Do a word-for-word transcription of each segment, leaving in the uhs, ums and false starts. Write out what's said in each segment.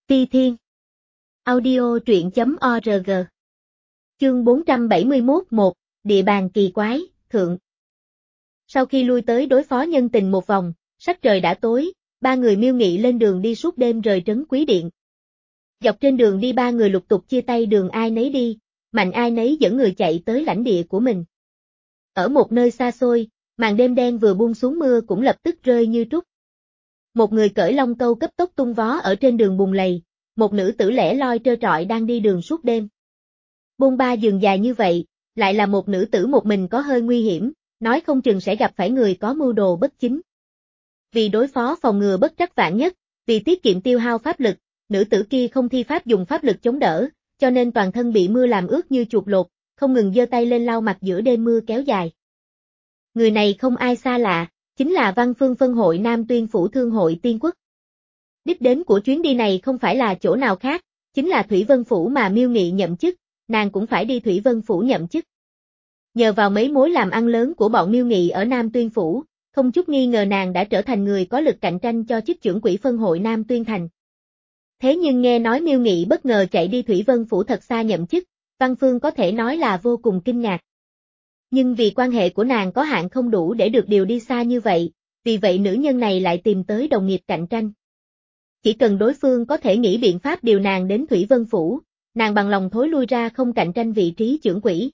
Ti Thiên. Audio truyện chấm org. Chương bốn trăm bảy mươi mốt một, Địa bàn kỳ quái, thượng. Sau khi lui tới đối phó nhân tình một vòng, sắc trời đã tối, ba người Miêu Nghị lên đường đi suốt đêm rời trấn Quý Điện. Dọc trên đường đi ba người lục tục chia tay đường ai nấy đi, mạnh ai nấy dẫn người chạy tới lãnh địa của mình. Ở một nơi xa xôi, màn đêm đen vừa buông xuống mưa cũng lập tức rơi như trút. Một người cởi long câu cấp tốc tung vó ở trên đường bùn lầy, một nữ tử lẻ loi trơ trọi đang đi đường suốt đêm. Bôn ba đường dài như vậy, lại là một nữ tử một mình có hơi nguy hiểm, nói không chừng sẽ gặp phải người có mưu đồ bất chính. Vì đối phó phòng ngừa bất trắc vạn nhất, vì tiết kiệm tiêu hao pháp lực, nữ tử kia không thi pháp dùng pháp lực chống đỡ, cho nên toàn thân bị mưa làm ướt như chuột lột, không ngừng giơ tay lên lau mặt giữa đêm mưa kéo dài. Người này không ai xa lạ, chính là Văn Phương phân hội Nam Tuyên Phủ Thương hội Tiên Quốc. Đích đến của chuyến đi này không phải là chỗ nào khác, chính là Thủy Vân Phủ mà Miêu Nghị nhậm chức, nàng cũng phải đi Thủy Vân Phủ nhậm chức. Nhờ vào mấy mối làm ăn lớn của bọn Miêu Nghị ở Nam Tuyên Phủ, không chút nghi ngờ nàng đã trở thành người có lực cạnh tranh cho chức trưởng quỹ phân hội Nam Tuyên Thành. Thế nhưng nghe nói Miêu Nghị bất ngờ chạy đi Thủy Vân Phủ thật xa nhậm chức, Văn Phương có thể nói là vô cùng kinh ngạc. Nhưng vì quan hệ của nàng có hạn không đủ để được điều đi xa như vậy, vì vậy nữ nhân này lại tìm tới đồng nghiệp cạnh tranh. Chỉ cần đối phương có thể nghĩ biện pháp điều nàng đến Thủy Vân Phủ, nàng bằng lòng thối lui ra không cạnh tranh vị trí trưởng quỹ.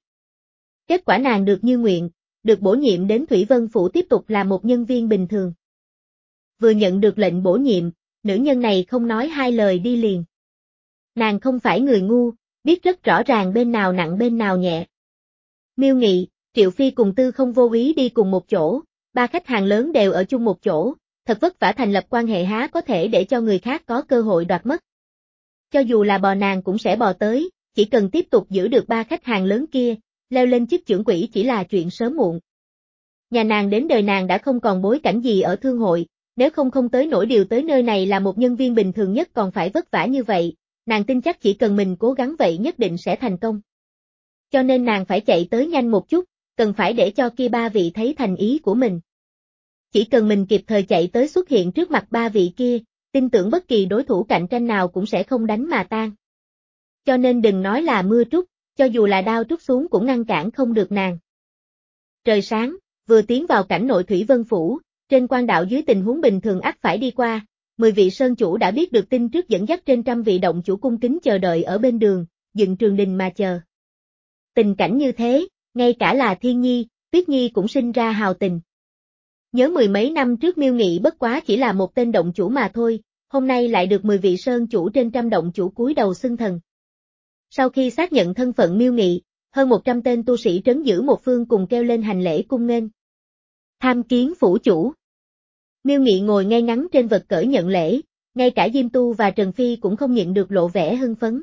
Kết quả nàng được như nguyện, được bổ nhiệm đến Thủy Vân Phủ tiếp tục là một nhân viên bình thường. Vừa nhận được lệnh bổ nhiệm, nữ nhân này không nói hai lời đi liền. Nàng không phải người ngu, biết rất rõ ràng bên nào nặng bên nào nhẹ. Miêu Nghị, Triệu Phi cùng Tư Không vô ý đi cùng một chỗ, ba khách hàng lớn đều ở chung một chỗ, thật vất vả thành lập quan hệ há có thể để cho người khác có cơ hội đoạt mất. Cho dù là bò nàng cũng sẽ bò tới, chỉ cần tiếp tục giữ được ba khách hàng lớn kia, leo lên chức trưởng quỹ chỉ là chuyện sớm muộn. Nhà nàng đến đời nàng đã không còn bối cảnh gì ở thương hội, nếu không không tới nổi điều tới nơi này là một nhân viên bình thường nhất còn phải vất vả như vậy, nàng tin chắc chỉ cần mình cố gắng vậy nhất định sẽ thành công. Cho nên nàng phải chạy tới nhanh một chút, cần phải để cho kia ba vị thấy thành ý của mình. Chỉ cần mình kịp thời chạy tới xuất hiện trước mặt ba vị kia, tin tưởng bất kỳ đối thủ cạnh tranh nào cũng sẽ không đánh mà tan. Cho nên đừng nói là mưa trút, cho dù là đao trút xuống cũng ngăn cản không được nàng. Trời sáng, vừa tiến vào cảnh nội Thủy Vân Phủ, trên quan đạo dưới tình huống bình thường ắt phải đi qua, mười vị sơn chủ đã biết được tin trước dẫn dắt trên trăm vị động chủ cung kính chờ đợi ở bên đường, dựng trường đình mà chờ. Tình cảnh như thế, ngay cả là Thiên Nhi, Tuyết Nhi cũng sinh ra hào tình. Nhớ mười mấy năm trước Miêu Nghị bất quá chỉ là một tên động chủ mà thôi, hôm nay lại được mười vị sơn chủ trên trăm động chủ cúi đầu xưng thần. Sau khi xác nhận thân phận Miêu Nghị, hơn một trăm tên tu sĩ trấn giữ một phương cùng kêu lên hành lễ cung nghênh. Tham kiến phủ chủ. Miêu Nghị ngồi ngay ngắn trên vật cởi nhận lễ, ngay cả Diêm Tu và Trần Phi cũng không nhịn được lộ vẻ hưng phấn.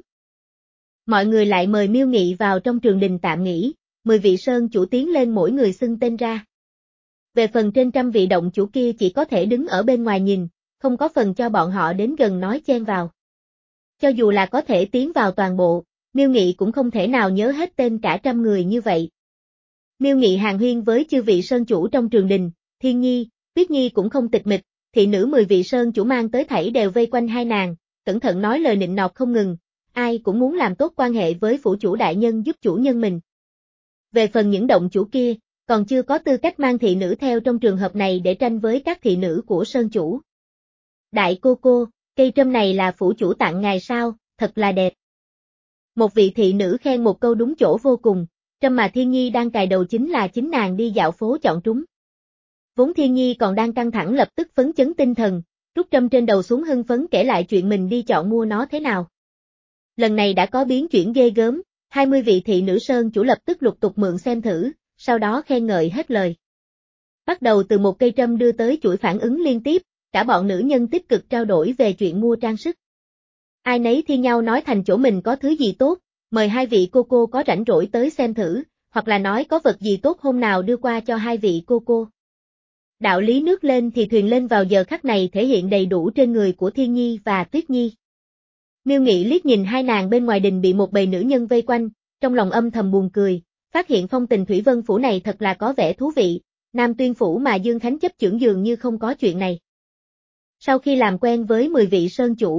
Mọi người lại mời Miêu Nghị vào trong trường đình tạm nghỉ, mười vị sơn chủ tiến lên mỗi người xưng tên ra. Về phần trên trăm vị động chủ kia chỉ có thể đứng ở bên ngoài nhìn, không có phần cho bọn họ đến gần nói chen vào. Cho dù là có thể tiến vào toàn bộ, Miêu Nghị cũng không thể nào nhớ hết tên cả trăm người như vậy. Miêu Nghị hàn huyên với chư vị sơn chủ trong trường đình, Thiên Nhi, Tuyết Nhi cũng không tịch mịch, thị nữ mười vị sơn chủ mang tới thảy đều vây quanh hai nàng, cẩn thận nói lời nịnh nọt không ngừng, ai cũng muốn làm tốt quan hệ với phủ chủ đại nhân giúp chủ nhân mình. Về phần những động chủ kia, còn chưa có tư cách mang thị nữ theo trong trường hợp này để tranh với các thị nữ của sơn chủ. Đại cô cô, cây trâm này là phủ chủ tặng ngài sao, thật là đẹp. Một vị thị nữ khen một câu đúng chỗ vô cùng, trâm mà Thiên Nhi đang cài đầu chính là chính nàng đi dạo phố chọn trúng. Vốn Thiên Nhi còn đang căng thẳng lập tức phấn chấn tinh thần, rút trâm trên đầu xuống hưng phấn kể lại chuyện mình đi chọn mua nó thế nào. Lần này đã có biến chuyển ghê gớm, hai mươi vị thị nữ sơn chủ lập tức lục tục mượn xem thử, sau đó khen ngợi hết lời. Bắt đầu từ một cây trâm đưa tới chuỗi phản ứng liên tiếp, cả bọn nữ nhân tích cực trao đổi về chuyện mua trang sức. Ai nấy thi nhau nói thành chỗ mình có thứ gì tốt, mời hai vị cô cô có rảnh rỗi tới xem thử, hoặc là nói có vật gì tốt hôm nào đưa qua cho hai vị cô cô. Đạo lý nước lên thì thuyền lên vào giờ khắc này thể hiện đầy đủ trên người của Thiên Nhi và Tuyết Nhi. Miêu Nghị liếc nhìn hai nàng bên ngoài đình bị một bầy nữ nhân vây quanh, trong lòng âm thầm buồn cười, phát hiện phong tình Thủy Vân Phủ này thật là có vẻ thú vị, Nam Tuyên Phủ mà Dương Khánh chấp chưởng dường như không có chuyện này. Sau khi làm quen với mười vị sơn chủ,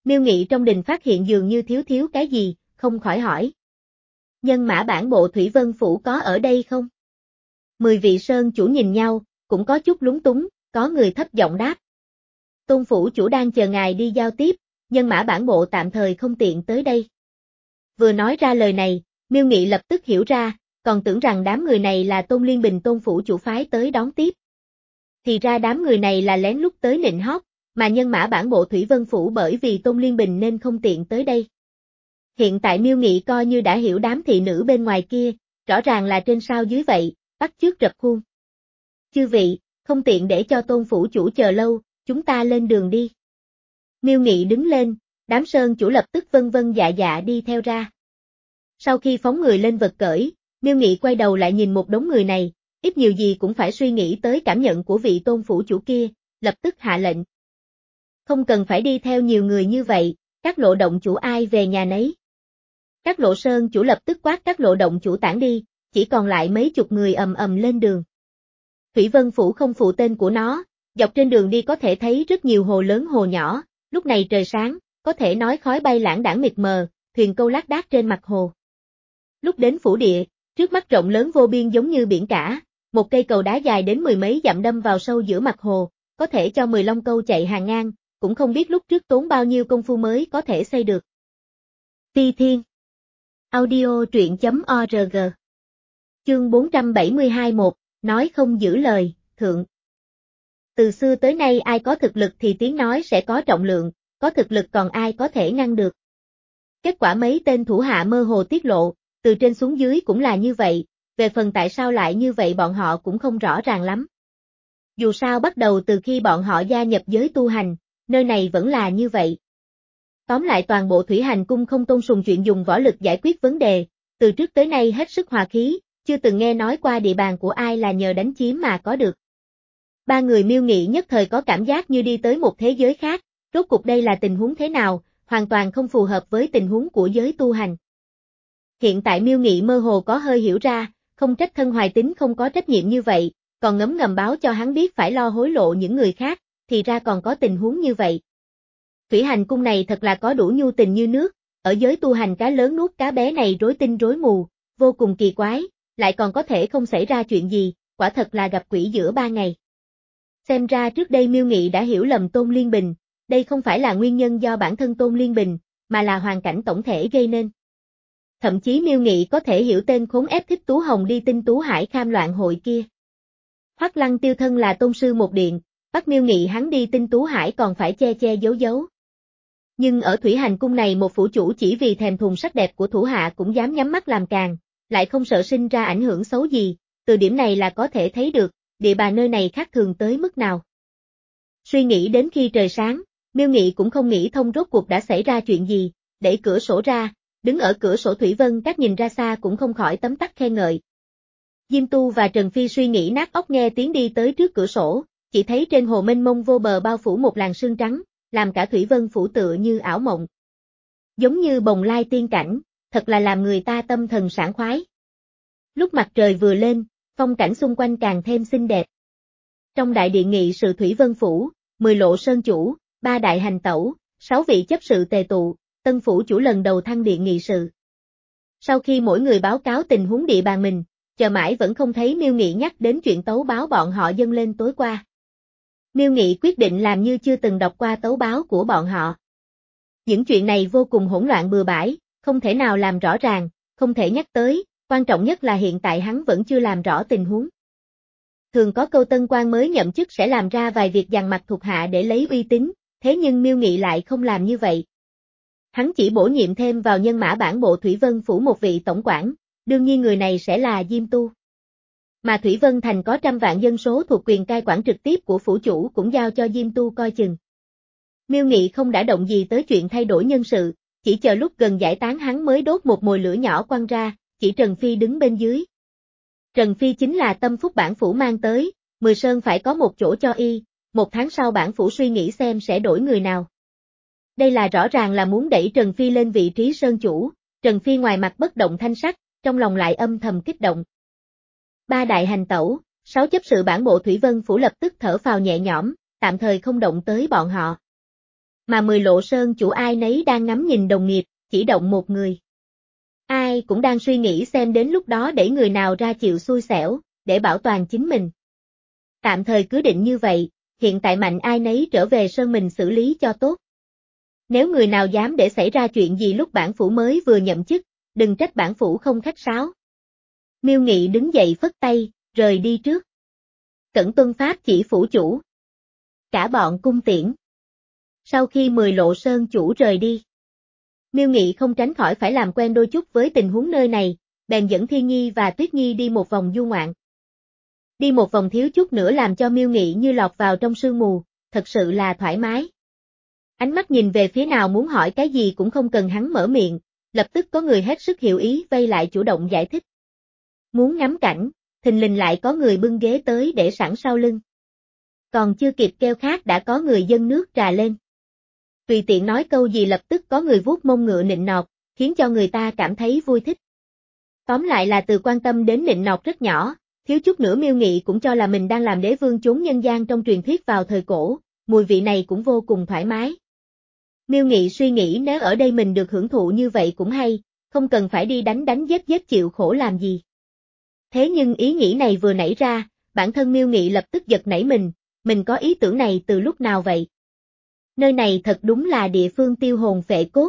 Miêu Nghị trong đình phát hiện dường như thiếu thiếu cái gì, không khỏi hỏi. Nhân mã bản bộ Thủy Vân Phủ có ở đây không? Mười vị sơn chủ nhìn nhau, cũng có chút lúng túng, có người thấp giọng đáp. Tôn phủ chủ đang chờ ngài đi giao tiếp, nhân mã bản bộ tạm thời không tiện tới đây. Vừa nói ra lời này, Miêu Nghị lập tức hiểu ra, còn tưởng rằng đám người này là Tôn Liên Bình Tôn phủ chủ phái tới đón tiếp. Thì ra đám người này là lén lút tới nịnh hót, mà nhân mã bản bộ Thủy Vân Phủ bởi vì Tôn Liên Bình nên không tiện tới đây. Hiện tại Miêu Nghị coi như đã hiểu đám thị nữ bên ngoài kia, rõ ràng là trên sao dưới vậy, bắt chước rập khuôn. Chư vị, không tiện để cho Tôn phủ chủ chờ lâu, chúng ta lên đường đi. Miêu Nghị đứng lên, đám sơn chủ lập tức vân vân dạ dạ đi theo ra. Sau khi phóng người lên vật cởi, Miêu Nghị quay đầu lại nhìn một đống người này, ít nhiều gì cũng phải suy nghĩ tới cảm nhận của vị Tôn phủ chủ kia, lập tức hạ lệnh. Không cần phải đi theo nhiều người như vậy, các lộ động chủ ai về nhà nấy. Các lộ sơn chủ lập tức quát các lộ động chủ tản đi, chỉ còn lại mấy chục người ầm ầm lên đường. Thủy Vân Phủ không phụ tên của nó, dọc trên đường đi có thể thấy rất nhiều hồ lớn hồ nhỏ, lúc này trời sáng, có thể nói khói bay lãng đãng mịt mờ, thuyền câu lác đác trên mặt hồ. Lúc đến phủ địa, trước mắt rộng lớn vô biên giống như biển cả, một cây cầu đá dài đến mười mấy dặm đâm vào sâu giữa mặt hồ, có thể cho mười long câu chạy hàng ngang, cũng không biết lúc trước tốn bao nhiêu công phu mới có thể xây được. Ti Thiên Audio truyện chấm org Chương bốn trăm bảy mươi hai một, nói không giữ lời, thượng. Từ xưa tới nay ai có thực lực thì tiếng nói sẽ có trọng lượng, có thực lực còn ai có thể ngăn được. Kết quả mấy tên thủ hạ mơ hồ tiết lộ, từ trên xuống dưới cũng là như vậy, về phần tại sao lại như vậy bọn họ cũng không rõ ràng lắm. Dù sao bắt đầu từ khi bọn họ gia nhập giới tu hành, nơi này vẫn là như vậy. Tóm lại toàn bộ Thủy Hành Cung không tôn sùng chuyện dùng võ lực giải quyết vấn đề, từ trước tới nay hết sức hòa khí, chưa từng nghe nói qua địa bàn của ai là nhờ đánh chiếm mà có được. Ba người Miêu Nghị nhất thời có cảm giác như đi tới một thế giới khác, rốt cuộc đây là tình huống thế nào, hoàn toàn không phù hợp với tình huống của giới tu hành. Hiện tại Miêu Nghị mơ hồ có hơi hiểu ra, không trách Thân Hoài Tín không có trách nhiệm như vậy, còn ngấm ngầm báo cho hắn biết phải lo hối lộ những người khác, thì ra còn có tình huống như vậy. Thủy Hành Cung này thật là có đủ nhu tình như nước, ở giới tu hành cá lớn nuốt cá bé này rối tinh rối mù, vô cùng kỳ quái, lại còn có thể không xảy ra chuyện gì, quả thật là gặp quỷ giữa ba ngày. Xem ra trước đây Miêu Nghị đã hiểu lầm Tôn Liên Bình, đây không phải là nguyên nhân do bản thân Tôn Liên Bình, mà là hoàn cảnh tổng thể gây nên. Thậm chí Miêu Nghị có thể hiểu tên khốn ép Thích Tú Hồng đi Tinh Tú Hải Kham loạn hội kia. Hoắc Lăng Tiêu thân là tôn sư một điện, bắt Miêu Nghị hắn đi Tinh Tú Hải còn phải che che giấu giấu. Nhưng ở Thủy Hành Cung này một phủ chủ chỉ vì thèm thuồng sắc đẹp của thủ hạ cũng dám nhắm mắt làm càng, lại không sợ sinh ra ảnh hưởng xấu gì, từ điểm này là có thể thấy được, địa bàn nơi này khác thường tới mức nào. Suy nghĩ đến khi trời sáng, Miêu Nghị cũng không nghĩ thông rốt cuộc đã xảy ra chuyện gì, đẩy cửa sổ ra, đứng ở cửa sổ Thủy Vân Các nhìn ra xa cũng không khỏi tấm tắc khen ngợi. Diêm Tu và Trần Phi suy nghĩ nát óc nghe tiếng đi tới trước cửa sổ, chỉ thấy trên hồ mênh mông vô bờ bao phủ một làn sương trắng, làm cả Thủy Vân Phủ tựa như ảo mộng. Giống như bồng lai tiên cảnh, thật là làm người ta tâm thần sảng khoái. Lúc mặt trời vừa lên, phong cảnh xung quanh càng thêm xinh đẹp. Trong đại điện nghị sự Thủy Vân Phủ, mười lộ sơn chủ, ba đại hành tẩu, sáu vị chấp sự tề tụ, tân phủ chủ lần đầu thăng điện nghị sự. Sau khi mỗi người báo cáo tình huống địa bàn mình, chờ mãi vẫn không thấy Miêu Nghị nhắc đến chuyện tấu báo bọn họ dâng lên tối qua. Miêu Nghị quyết định làm như chưa từng đọc qua tấu báo của bọn họ. Những chuyện này vô cùng hỗn loạn bừa bãi, không thể nào làm rõ ràng, không thể nhắc tới, quan trọng nhất là hiện tại hắn vẫn chưa làm rõ tình huống. Thường có câu tân quan mới nhậm chức sẽ làm ra vài việc dằn mặt thuộc hạ để lấy uy tín, thế nhưng Miêu Nghị lại không làm như vậy. Hắn chỉ bổ nhiệm thêm vào nhân mã bản bộ Thủy Vân Phủ một vị tổng quản, đương nhiên người này sẽ là Diêm Tu. Mà Thủy Vân Thành có trăm vạn dân số thuộc quyền cai quản trực tiếp của phủ chủ cũng giao cho Diêm Tu coi chừng. Miêu Nghị không đã động gì tới chuyện thay đổi nhân sự, chỉ chờ lúc gần giải tán hắn mới đốt một mồi lửa nhỏ quăng ra, chỉ Trần Phi đứng bên dưới. Trần Phi chính là tâm phúc bản phủ mang tới, Mười Sơn phải có một chỗ cho y, một tháng sau bản phủ suy nghĩ xem sẽ đổi người nào. Đây là rõ ràng là muốn đẩy Trần Phi lên vị trí sơn chủ, Trần Phi ngoài mặt bất động thanh sắc, trong lòng lại âm thầm kích động. Ba đại hành tẩu, sáu chấp sự bản bộ Thủy Vân Phủ lập tức thở phào nhẹ nhõm, tạm thời không động tới bọn họ. Mà Mười Lộ Sơn chủ ai nấy đang ngắm nhìn đồng nghiệp, chỉ động một người. Ai cũng đang suy nghĩ xem đến lúc đó để người nào ra chịu xui xẻo, để bảo toàn chính mình. Tạm thời cứ định như vậy, hiện tại mạnh ai nấy trở về sơn mình xử lý cho tốt. Nếu người nào dám để xảy ra chuyện gì lúc bản phủ mới vừa nhậm chức, đừng trách bản phủ không khách sáo. Miêu Nghị đứng dậy phất tay, rời đi trước. Cẩn tuân pháp chỉ phủ chủ. Cả bọn cung tiễn. Sau khi Mười Lộ Sơn chủ rời đi, Miêu Nghị không tránh khỏi phải làm quen đôi chút với tình huống nơi này, bèn dẫn Thiên Nhi và Tuyết Nhi đi một vòng du ngoạn. Đi một vòng thiếu chút nữa làm cho Miêu Nghị như lọt vào trong sương mù, thật sự là thoải mái. Ánh mắt nhìn về phía nào muốn hỏi cái gì cũng không cần hắn mở miệng, lập tức có người hết sức hiểu ý vây lại chủ động giải thích. Muốn ngắm cảnh, thình lình lại có người bưng ghế tới để sẵn sau lưng. Còn chưa kịp kêu khát đã có người dâng nước trà lên. Tùy tiện nói câu gì lập tức có người vuốt mông ngựa nịnh nọt, khiến cho người ta cảm thấy vui thích. Tóm lại là từ quan tâm đến nịnh nọt rất nhỏ, thiếu chút nữa Miêu Nghị cũng cho là mình đang làm đế vương chốn nhân gian trong truyền thuyết vào thời cổ, mùi vị này cũng vô cùng thoải mái. Miêu Nghị suy nghĩ nếu ở đây mình được hưởng thụ như vậy cũng hay, không cần phải đi đánh đánh giết giết chịu khổ làm gì. Thế nhưng ý nghĩ này vừa nảy ra, bản thân Miêu Nghị lập tức giật nảy mình, mình có ý tưởng này từ lúc nào vậy? Nơi này thật đúng là địa phương tiêu hồn phệ cốt.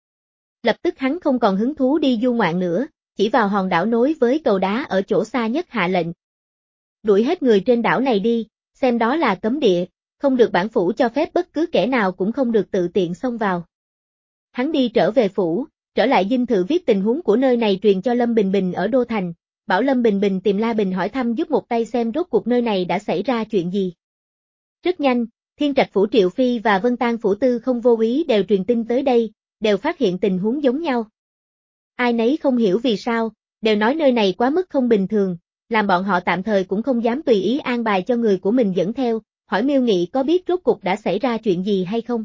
Lập tức hắn không còn hứng thú đi du ngoạn nữa, chỉ vào hòn đảo nối với cầu đá ở chỗ xa nhất hạ lệnh. Đuổi hết người trên đảo này đi, xem đó là cấm địa, không được bản phủ cho phép bất cứ kẻ nào cũng không được tự tiện xông vào. Hắn đi trở về phủ, trở lại dinh thự viết tình huống của nơi này truyền cho Lâm Bình Bình ở Đô Thành, bảo Lâm Bình Bình tìm La Bình hỏi thăm giúp một tay xem rốt cuộc nơi này đã xảy ra chuyện gì. Rất nhanh, Thiên Trạch phủ Triệu Phi và Vân Tang phủ Tư không vô ý đều truyền tin tới đây, đều phát hiện tình huống giống nhau. Ai nấy không hiểu vì sao, đều nói nơi này quá mức không bình thường, làm bọn họ tạm thời cũng không dám tùy ý an bài cho người của mình dẫn theo, hỏi Miêu Nghị có biết rốt cuộc đã xảy ra chuyện gì hay không.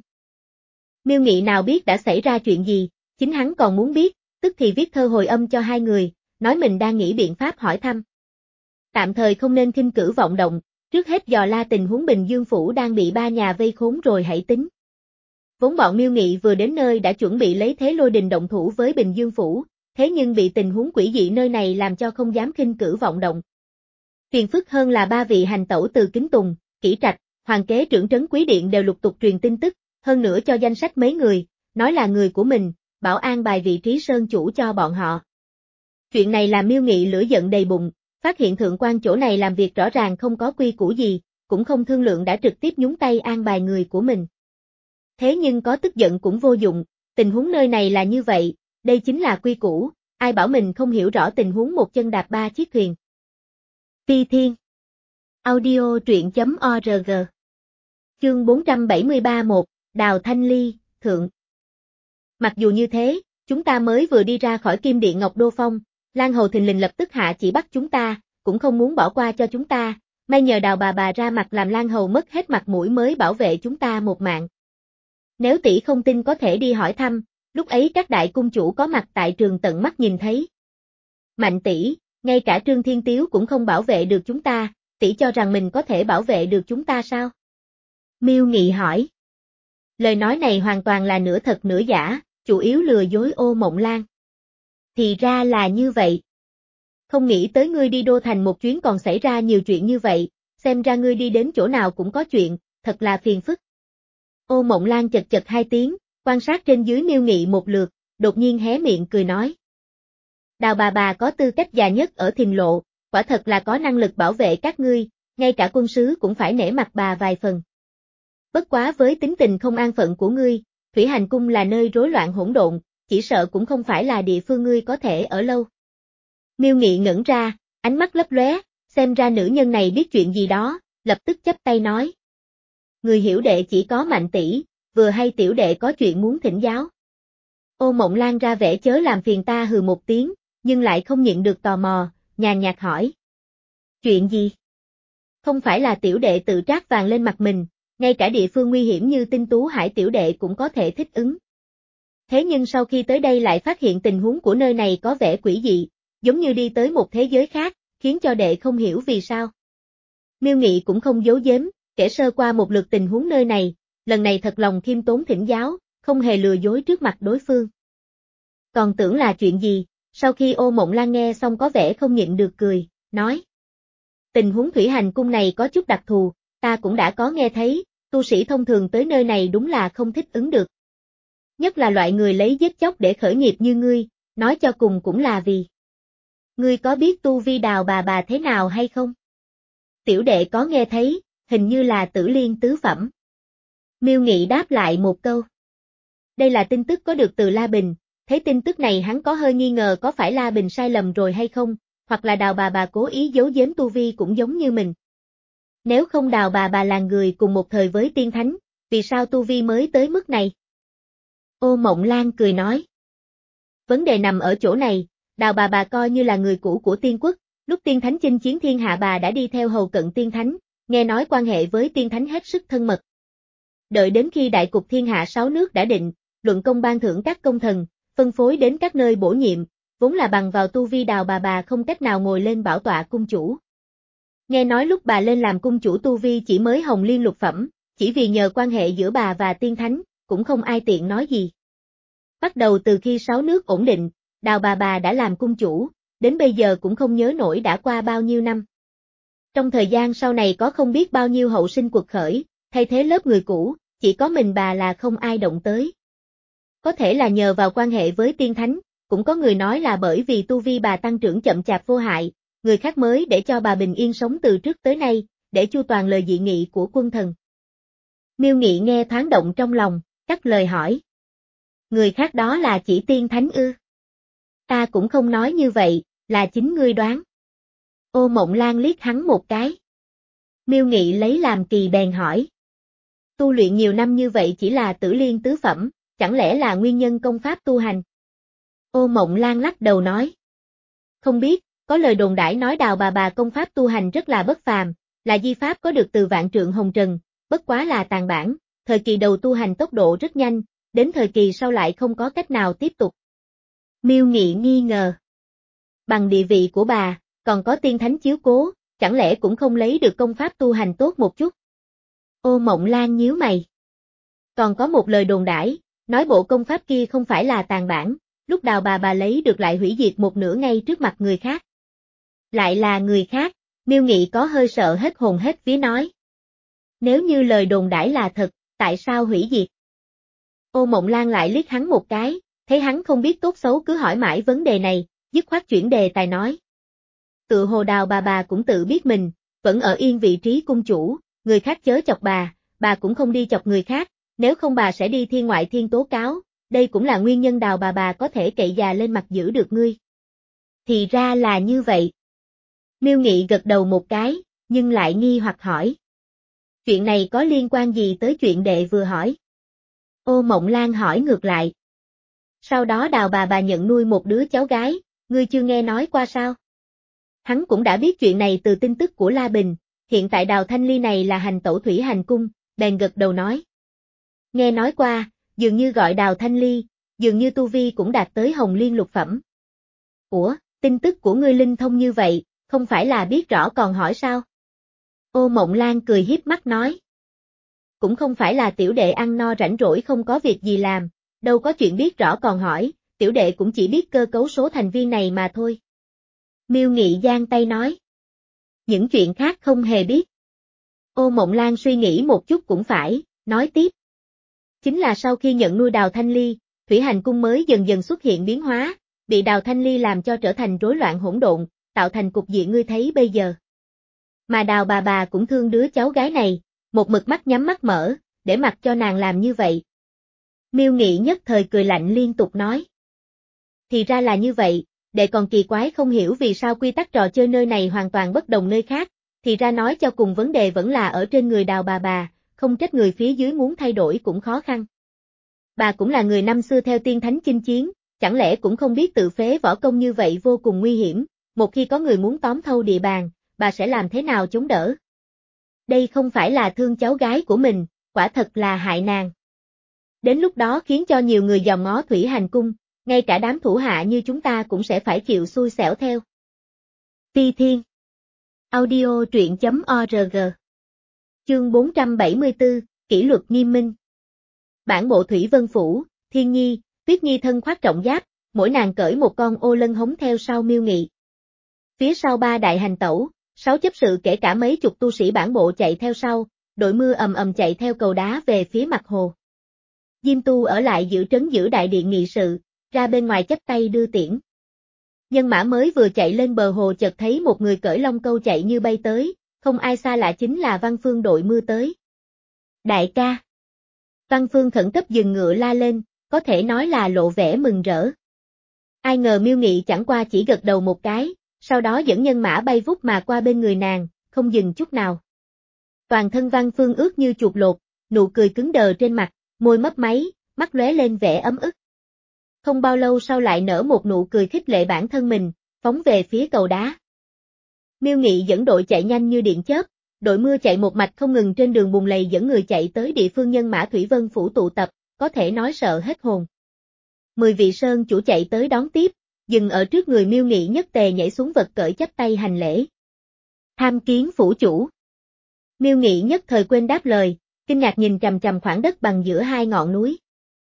Miêu Nghị nào biết đã xảy ra chuyện gì, chính hắn còn muốn biết, tức thì viết thơ hồi âm cho hai người, nói mình đang nghĩ biện pháp hỏi thăm. Tạm thời không nên khinh cử vọng động, trước hết dò la tình huống Bình Dương phủ đang bị ba nhà vây khốn rồi hãy tính. Vốn bọn Miêu Nghị vừa đến nơi đã chuẩn bị lấy thế lôi đình động thủ với Bình Dương phủ, thế nhưng bị tình huống quỷ dị nơi này làm cho không dám khinh cử vọng động. Phiền phức hơn là ba vị hành tẩu từ Kính Tùng, Kỷ Trạch, Hoàng kế trưởng trấn Quý Điện đều lục tục truyền tin tức, hơn nữa cho danh sách mấy người, nói là người của mình, bảo an bài vị trí sơn chủ cho bọn họ. Chuyện này làm Miêu Nghị lửa giận đầy bụng, phát hiện thượng quan chỗ này làm việc rõ ràng không có quy củ gì, cũng không thương lượng đã trực tiếp nhúng tay an bài người của mình. Thế nhưng có tức giận cũng vô dụng, tình huống nơi này là như vậy, đây chính là quy củ, ai bảo mình không hiểu rõ tình huống một chân đạp ba chiếc thuyền. Phi Thiên Audio truyện.org Chương bốn trăm bảy mươi ba một, Đào Thanh Ly, Thượng. Mặc dù như thế, chúng ta mới vừa đi ra khỏi Kim Điện Ngọc Đô Phong, Lan Hầu thình lình lập tức hạ chỉ bắt chúng ta, cũng không muốn bỏ qua cho chúng ta, may nhờ Đào bà bà ra mặt làm Lan Hầu mất hết mặt mũi mới bảo vệ chúng ta một mạng. Nếu tỷ không tin có thể đi hỏi thăm, lúc ấy các đại cung chủ có mặt tại trường tận mắt nhìn thấy. Mạnh tỷ, ngay cả Trương Thiên Tiếu cũng không bảo vệ được chúng ta, tỷ cho rằng mình có thể bảo vệ được chúng ta sao? Miêu Nghị hỏi. Lời nói này hoàn toàn là nửa thật nửa giả, chủ yếu lừa dối Ô Mộng Lan. Thì ra là như vậy. Không nghĩ tới ngươi đi Đô Thành một chuyến còn xảy ra nhiều chuyện như vậy, xem ra ngươi đi đến chỗ nào cũng có chuyện, thật là phiền phức. Ô Mộng Lan chật chật hai tiếng, quan sát trên dưới Miêu Nghị một lượt, đột nhiên hé miệng cười nói. Đào bà bà có tư cách già nhất ở Thiền Lộ, quả thật là có năng lực bảo vệ các ngươi, ngay cả quân sứ cũng phải nể mặt bà vài phần. Bất quá với tính tình không an phận của ngươi, Thủy Hành Cung là nơi rối loạn hỗn độn, chỉ sợ cũng không phải là địa phương ngươi có thể ở lâu. Miêu Nghị ngẩn ra, ánh mắt lấp lóe, xem ra nữ nhân này biết chuyện gì đó, lập tức chắp tay nói. Người hiểu đệ chỉ có Mạnh tỷ, vừa hay tiểu đệ có chuyện muốn thỉnh giáo. Ô Mộng Lan ra vẻ chớ làm phiền ta hừ một tiếng, nhưng lại không nhịn được tò mò, nhàn nhạt hỏi. Chuyện gì? Không phải là tiểu đệ tự trát vàng lên mặt mình, ngay cả địa phương nguy hiểm như Tinh Tú Hải tiểu đệ cũng có thể thích ứng. Thế nhưng sau khi tới đây lại phát hiện tình huống của nơi này có vẻ quỷ dị, giống như đi tới một thế giới khác, khiến cho đệ không hiểu vì sao. Miêu Nghị cũng không giấu giếm, kể sơ qua một lượt tình huống nơi này, lần này thật lòng khiêm tốn thỉnh giáo, không hề lừa dối trước mặt đối phương. Còn tưởng là chuyện gì, sau khi Ô Mộng Lan nghe xong có vẻ không nhịn được cười, nói. Tình huống thủy hành cung này có chút đặc thù, ta cũng đã có nghe thấy, tu sĩ thông thường tới nơi này đúng là không thích ứng được. Nhất là loại người lấy giết chóc để khởi nghiệp như ngươi, nói cho cùng cũng là vì. Ngươi có biết tu vi Đào bà bà thế nào hay không? Tiểu đệ có nghe thấy, hình như là tử liên tứ phẩm. Miêu Nghị đáp lại một câu. Đây là tin tức có được từ La Bình, thấy tin tức này hắn có hơi nghi ngờ có phải La Bình sai lầm rồi hay không, hoặc là Đào bà bà cố ý giấu giếm tu vi cũng giống như mình. Nếu không Đào bà bà là người cùng một thời với tiên thánh, vì sao tu vi mới tới mức này? Ô Mộng Lan cười nói. Vấn đề nằm ở chỗ này, Đào bà bà coi như là người cũ của tiên quốc, lúc tiên thánh chinh chiến thiên hạ bà đã đi theo hầu cận tiên thánh, nghe nói quan hệ với tiên thánh hết sức thân mật. Đợi đến khi đại cục thiên hạ sáu nước đã định, luận công ban thưởng các công thần, phân phối đến các nơi bổ nhiệm, vốn là bằng vào tu vi Đào bà bà không cách nào ngồi lên bảo tọa cung chủ. Nghe nói lúc bà lên làm cung chủ tu vi chỉ mới hồng liên lục phẩm, chỉ vì nhờ quan hệ giữa bà và tiên thánh, cũng không ai tiện nói gì. Bắt đầu từ khi sáu nước ổn định, Đào bà bà đã làm cung chủ, đến bây giờ cũng không nhớ nổi đã qua bao nhiêu năm. Trong thời gian sau này có không biết bao nhiêu hậu sinh quật khởi, thay thế lớp người cũ, chỉ có mình bà là không ai động tới. Có thể là nhờ vào quan hệ với tiên thánh, cũng có người nói là bởi vì tu vi bà tăng trưởng chậm chạp vô hại, người khác mới để cho bà bình yên sống từ trước tới nay, để chu toàn lời dị nghị của quân thần. Miêu Nghị nghe thoáng động trong lòng, cắt lời hỏi. Người khác đó là chỉ tiên thánh ư? Ta cũng không nói như vậy, là chính ngươi đoán. Ô Mộng Lan liếc hắn một cái. Miêu Nghị lấy làm kỳ bèn hỏi. Tu luyện nhiều năm như vậy chỉ là tử liên tứ phẩm, chẳng lẽ là nguyên nhân công pháp tu hành? Ô Mộng Lan lắc đầu nói. Không biết, có lời đồn đãi nói Đào bà bà công pháp tu hành rất là bất phàm, là di pháp có được từ vạn trượng hồng trần, bất quá là tàn bản, thời kỳ đầu tu hành tốc độ rất nhanh, đến thời kỳ sau lại không có cách nào tiếp tục. Miêu Nghị nghi ngờ. Bằng địa vị của bà, còn có tiên thánh chiếu cố, chẳng lẽ cũng không lấy được công pháp tu hành tốt một chút? Ô Mộng Lan nhíu mày. Còn có một lời đồn đãi, nói bộ công pháp kia không phải là tàn bản, lúc Đào bà bà lấy được lại hủy diệt một nửa ngay trước mặt người khác. Lại là người khác, Miêu Nghị có hơi sợ hết hồn hết vía nói. Nếu như lời đồn đãi là thật, tại sao hủy diệt? Ô Mộng Lan lại liếc hắn một cái, thấy hắn không biết tốt xấu cứ hỏi mãi vấn đề này, dứt khoát chuyển đề tài nói. Tự hồ Đào bà bà cũng tự biết mình, vẫn ở yên vị trí cung chủ, người khác chớ chọc bà, bà cũng không đi chọc người khác, nếu không bà sẽ đi thiên ngoại thiên tố cáo, đây cũng là nguyên nhân Đào bà bà có thể cậy già lên mặt giữ được ngươi. Thì ra là như vậy. Miêu Nghị gật đầu một cái, nhưng lại nghi hoặc hỏi. Chuyện này có liên quan gì tới chuyện đệ vừa hỏi? Ô Mộng Lan hỏi ngược lại. Sau đó Đào bà bà nhận nuôi một đứa cháu gái, ngươi chưa nghe nói qua sao? Hắn cũng đã biết chuyện này từ tin tức của La Bình, hiện tại Đào Thanh Ly này là hành tẩu thủy hành cung, bèn gật đầu nói. Nghe nói qua, dường như gọi Đào Thanh Ly, dường như tu vi cũng đạt tới hồng liên lục phẩm. Ủa, tin tức của ngươi linh thông như vậy, không phải là biết rõ còn hỏi sao? Ô Mộng Lan cười hiếp mắt nói. Cũng không phải là tiểu đệ ăn no rảnh rỗi không có việc gì làm, đâu có chuyện biết rõ còn hỏi, tiểu đệ cũng chỉ biết cơ cấu số thành viên này mà thôi. Miêu Nghị giang tay nói. Những chuyện khác không hề biết. Ô Mộng Lan suy nghĩ một chút cũng phải, nói tiếp. Chính là sau khi nhận nuôi Đào Thanh Ly, thủy hành cung mới dần dần xuất hiện biến hóa, bị Đào Thanh Ly làm cho trở thành rối loạn hỗn độn, tạo thành cục diện ngươi thấy bây giờ. Mà Đào bà bà cũng thương đứa cháu gái này, một mực mắt nhắm mắt mở, để mặc cho nàng làm như vậy. Miêu Nghị nhất thời cười lạnh liên tục nói. Thì ra là như vậy, đệ còn kỳ quái không hiểu vì sao quy tắc trò chơi nơi này hoàn toàn bất đồng nơi khác, thì ra nói cho cùng vấn đề vẫn là ở trên người Đào bà bà, không trách người phía dưới muốn thay đổi cũng khó khăn. Bà cũng là người năm xưa theo tiên thánh chinh chiến, chẳng lẽ cũng không biết tự phế võ công như vậy vô cùng nguy hiểm, một khi có người muốn tóm thâu địa bàn, bà sẽ làm thế nào chống đỡ? Đây không phải là thương cháu gái của mình, quả thật là hại nàng. Đến lúc đó khiến cho nhiều người dòm ngó thủy hành cung, ngay cả đám thủ hạ như chúng ta cũng sẽ phải chịu xui xẻo theo. Ti Thiên Audio truyện chấm org Chương bốn trăm bảy mươi tư, kỷ luật nghiêm minh. Bản bộ Thủy Vân Phủ, Thiên Nhi, Tuyết Nhi thân khoác trọng giáp, mỗi nàng cởi một con ô lân hống theo sau Miêu Nghị. Phía sau ba đại hành tẩu, sáu chấp sự kể cả mấy chục tu sĩ bản bộ chạy theo sau, đội mưa ầm ầm chạy theo cầu đá về phía mặt hồ. Diêm Tu ở lại giữ trấn giữ đại điện nghị sự, ra bên ngoài chắp tay đưa tiễn. Nhân mã mới vừa chạy lên bờ hồ chợt thấy một người cởi long câu chạy như bay tới, không ai xa lạ chính là Văn Phương đội mưa tới. Đại ca! Văn Phương khẩn cấp dừng ngựa la lên, có thể nói là lộ vẻ mừng rỡ. Ai ngờ Miêu Nghị chẳng qua chỉ gật đầu một cái, sau đó dẫn nhân mã bay vút mà qua bên người nàng, không dừng chút nào. Toàn thân Văn Phương ướt như chuột lột, nụ cười cứng đờ trên mặt, môi mấp máy, mắt lóe lên vẻ ấm ức. Không bao lâu sau lại nở một nụ cười khích lệ bản thân mình, phóng về phía cầu đá. Miêu Nghị dẫn đội chạy nhanh như điện chớp, đội mưa chạy một mạch không ngừng trên đường bùn lầy dẫn người chạy tới địa phương nhân mã Thủy Vân Phủ tụ tập, có thể nói sợ hết hồn. Mười vị sơn chủ chạy tới đón tiếp, dừng ở trước người Miêu Nghị nhất tề nhảy xuống vật cởi chắp tay hành lễ. Tham kiến phủ chủ. Miêu Nghị nhất thời quên đáp lời, kinh ngạc nhìn trầm trầm khoảng đất bằng giữa hai ngọn núi.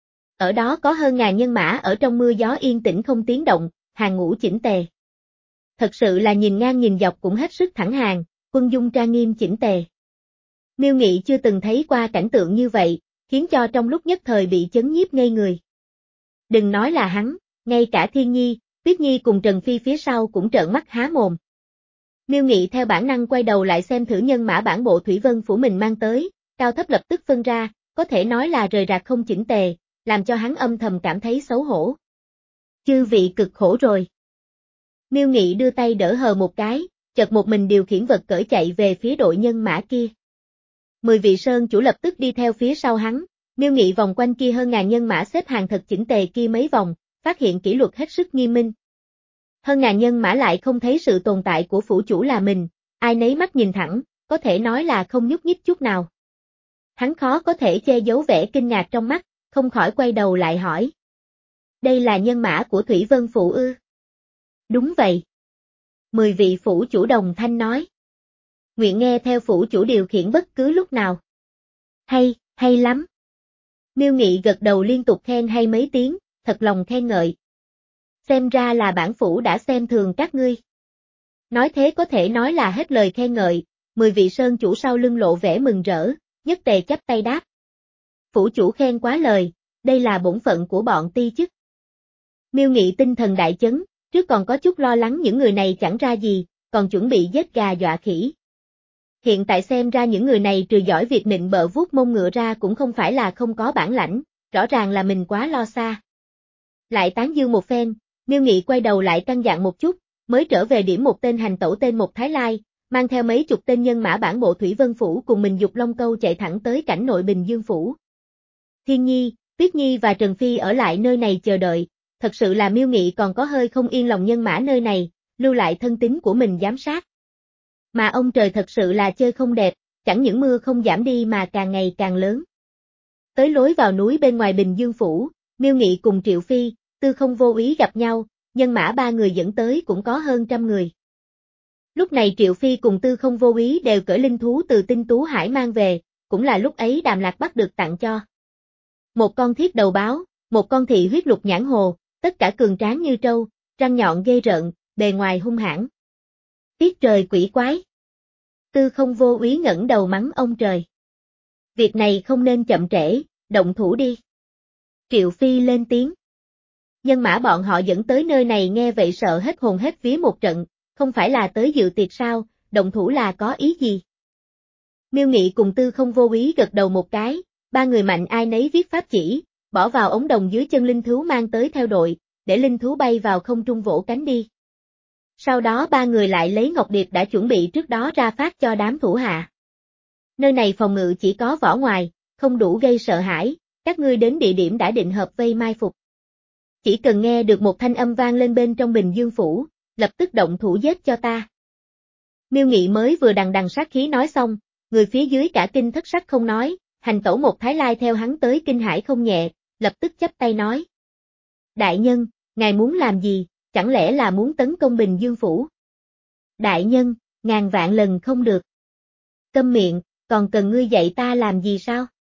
Ở đó có hơn ngàn nhân mã ở trong mưa gió yên tĩnh không tiếng động, hàng ngũ chỉnh tề. Thật sự là nhìn ngang nhìn dọc cũng hết sức thẳng hàng, quân dung trang nghiêm chỉnh tề. Miêu Nghị chưa từng thấy qua cảnh tượng như vậy, khiến cho trong lúc nhất thời bị chấn nhiếp ngây người. Đừng nói là hắn, ngay cả Thiên Nhi, Tuyết Nhi cùng Trần Phi phía sau cũng trợn mắt há mồm. Miêu Nghị theo bản năng quay đầu lại xem thử nhân mã bản bộ Thủy Vân Phủ mình mang tới, cao thấp lập tức phân ra, có thể nói là rời rạc không chỉnh tề, làm cho hắn âm thầm cảm thấy xấu hổ. Chư vị cực khổ rồi. Miêu Nghị đưa tay đỡ hờ một cái, chợt một mình điều khiển vật cởi chạy về phía đội nhân mã kia. Mười vị sơn chủ lập tức đi theo phía sau hắn, Miêu Nghị vòng quanh kia hơn ngàn nhân mã xếp hàng thật chỉnh tề kia mấy vòng, phát hiện kỷ luật hết sức nghiêm minh. Hơn ngàn nhân mã lại không thấy sự tồn tại của phủ chủ là mình, ai nấy mắt nhìn thẳng, có thể nói là không nhúc nhích chút nào. Hắn khó có thể che giấu vẻ kinh ngạc trong mắt, không khỏi quay đầu lại hỏi. Đây là nhân mã của Thủy Vân Phủ ư? Đúng vậy. Mười vị phủ chủ đồng thanh nói. Nguyện nghe theo phủ chủ điều khiển bất cứ lúc nào. Hay, hay lắm. Miêu Nghị gật đầu liên tục khen hay mấy tiếng, thật lòng khen ngợi. Xem ra là bản phủ đã xem thường các ngươi. Nói thế có thể nói là hết lời khen ngợi, mười vị sơn chủ sau lưng lộ vẻ mừng rỡ, nhất tề chắp tay đáp. Phủ chủ khen quá lời, đây là bổn phận của bọn ti chức. Miêu Nghị tinh thần đại chấn, trước còn có chút lo lắng những người này chẳng ra gì, còn chuẩn bị giết gà dọa khỉ. Hiện tại xem ra những người này trừ giỏi việc nịnh bợ vuốt mông ngựa ra cũng không phải là không có bản lãnh, rõ ràng là mình quá lo xa. Lại tán dương một phen, Miêu Nghị quay đầu lại căn dặn một chút, mới trở về điểm một tên hành tẩu tên một Thái Lai, mang theo mấy chục tên nhân mã bản bộ Thủy Vân Phủ cùng mình dục long câu chạy thẳng tới cảnh nội Bình Dương Phủ. Thiên Nhi, Tuyết Nhi và Trần Phi ở lại nơi này chờ đợi, thật sự là Miêu Nghị còn có hơi không yên lòng nhân mã nơi này, lưu lại thân tín của mình giám sát. Mà ông trời thật sự là chơi không đẹp, chẳng những mưa không giảm đi mà càng ngày càng lớn. Tới lối vào núi bên ngoài Bình Dương Phủ, Miêu Nghị cùng Triệu Phi, Tư Không vô ý gặp nhau, nhân mã ba người dẫn tới cũng có hơn trăm người. Lúc này Triệu Phi cùng Tư Không vô ý đều cởi linh thú từ Tinh Tú Hải mang về, cũng là lúc ấy Đàm Lạc Bắc được tặng cho. Một con thiết đầu báo, một con thị huyết lục nhãn hồ, tất cả cường tráng như trâu, răng nhọn ghê rợn, bề ngoài hung hãn. Tiết trời quỷ quái. Tư Không vô úy ngẩng đầu mắng ông trời. Việc này không nên chậm trễ, động thủ đi. Triệu Phi lên tiếng. Nhân mã bọn họ dẫn tới nơi này nghe vậy sợ hết hồn hết vía một trận, không phải là tới dự tiệc sao, động thủ là có ý gì? Miêu Nghị cùng Tư Không vô úy gật đầu một cái, ba người mạnh ai nấy viết pháp chỉ, bỏ vào ống đồng dưới chân linh thú mang tới theo đội, để linh thú bay vào không trung vỗ cánh đi. Sau đó ba người lại lấy ngọc điệp đã chuẩn bị trước đó ra phát cho đám thủ hạ. Nơi này phòng ngự chỉ có vỏ ngoài, không đủ gây sợ hãi, các ngươi đến địa điểm đã định hợp vây mai phục. Chỉ cần nghe được một thanh âm vang lên bên trong Bình Dương Phủ, lập tức động thủ giết cho ta. Miêu Nghị mới vừa đằng đằng sát khí nói xong, người phía dưới cả kinh thất sắc không nói, hành tẩu một Thái Lai theo hắn tới kinh hãi không nhẹ, lập tức chắp tay nói. Đại nhân, ngài muốn làm gì, chẳng lẽ là muốn tấn công Bình Dương Phủ? Đại nhân, ngàn vạn lần không được. Câm miệng, còn cần ngươi dạy ta làm gì sao?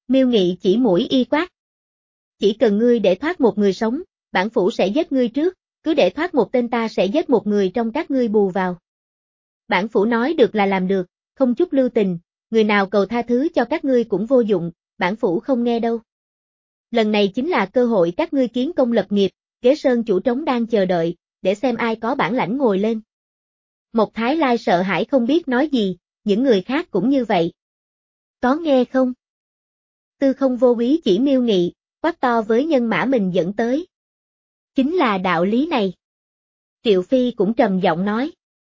Miêu Nghị chỉ mũi y quát. Chỉ cần ngươi để thoát một người sống, bản phủ sẽ giết ngươi trước, cứ để thoát một tên ta sẽ giết một người trong các ngươi bù vào. Bản phủ nói được là làm được, không chút lưu tình, người nào cầu tha thứ cho các ngươi cũng vô dụng, bản phủ không nghe đâu. Lần này chính là cơ hội các ngươi kiến công lập nghiệp, Kế Sơn chủ trống đang chờ đợi, để xem ai có bản lãnh ngồi lên. Mộc Thái Lai sợ hãi không biết nói gì, những người khác cũng như vậy. Có nghe không? Tư Không Vô Úy chỉ Miêu Nghị, quát to với nhân mã mình dẫn tới. Chính là đạo lý này. Triệu Phi cũng trầm giọng nói.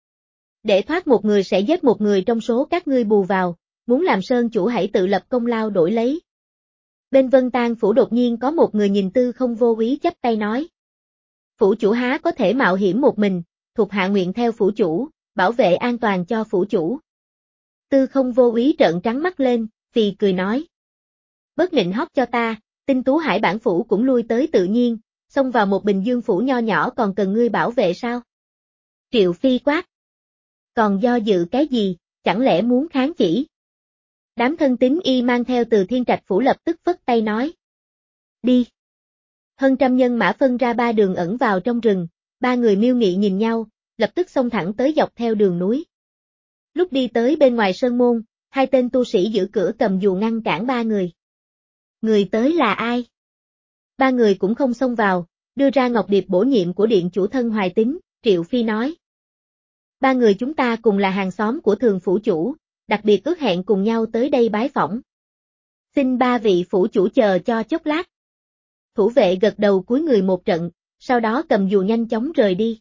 Để thoát một người sẽ giết một người trong số các ngươi bù vào, muốn làm Sơn chủ hãy tự lập công lao đổi lấy. Bên Vân Tang phủ đột nhiên có một người nhìn Tư Không Vô Úy chắp tay nói. Phủ chủ há có thể mạo hiểm một mình, thuộc hạ nguyện theo phủ chủ, bảo vệ an toàn cho phủ chủ. Tư Không Vô Úy trợn trắng mắt lên, phì cười nói. Bớt nịnh hót cho ta, Tinh Tú Hải bản phủ cũng lui tới tự nhiên, xông vào một Bình Dương phủ nho nhỏ còn cần ngươi bảo vệ sao? Triệu Phi quát. Còn do dự cái gì, chẳng lẽ muốn kháng chỉ? Đám thân tín y mang theo từ Thiên Trạch phủ lập tức phất tay nói. Đi. Hơn trăm nhân mã phân ra ba đường ẩn vào trong rừng, ba người Miêu Nghị nhìn nhau, lập tức xông thẳng tới dọc theo đường núi. Lúc đi tới bên ngoài sơn môn, hai tên tu sĩ giữ cửa cầm dù ngăn cản ba người. Người tới là ai? Ba người cũng không xông vào, đưa ra ngọc điệp bổ nhiệm của điện chủ thân Hoài Tín, Triệu Phi nói. Ba người chúng ta cùng là hàng xóm của Thường phủ chủ, đặc biệt ước hẹn cùng nhau tới đây bái phỏng. Xin ba vị phủ chủ chờ cho chốc lát. Thủ vệ gật đầu cúi người một trận, sau đó cầm dù nhanh chóng rời đi.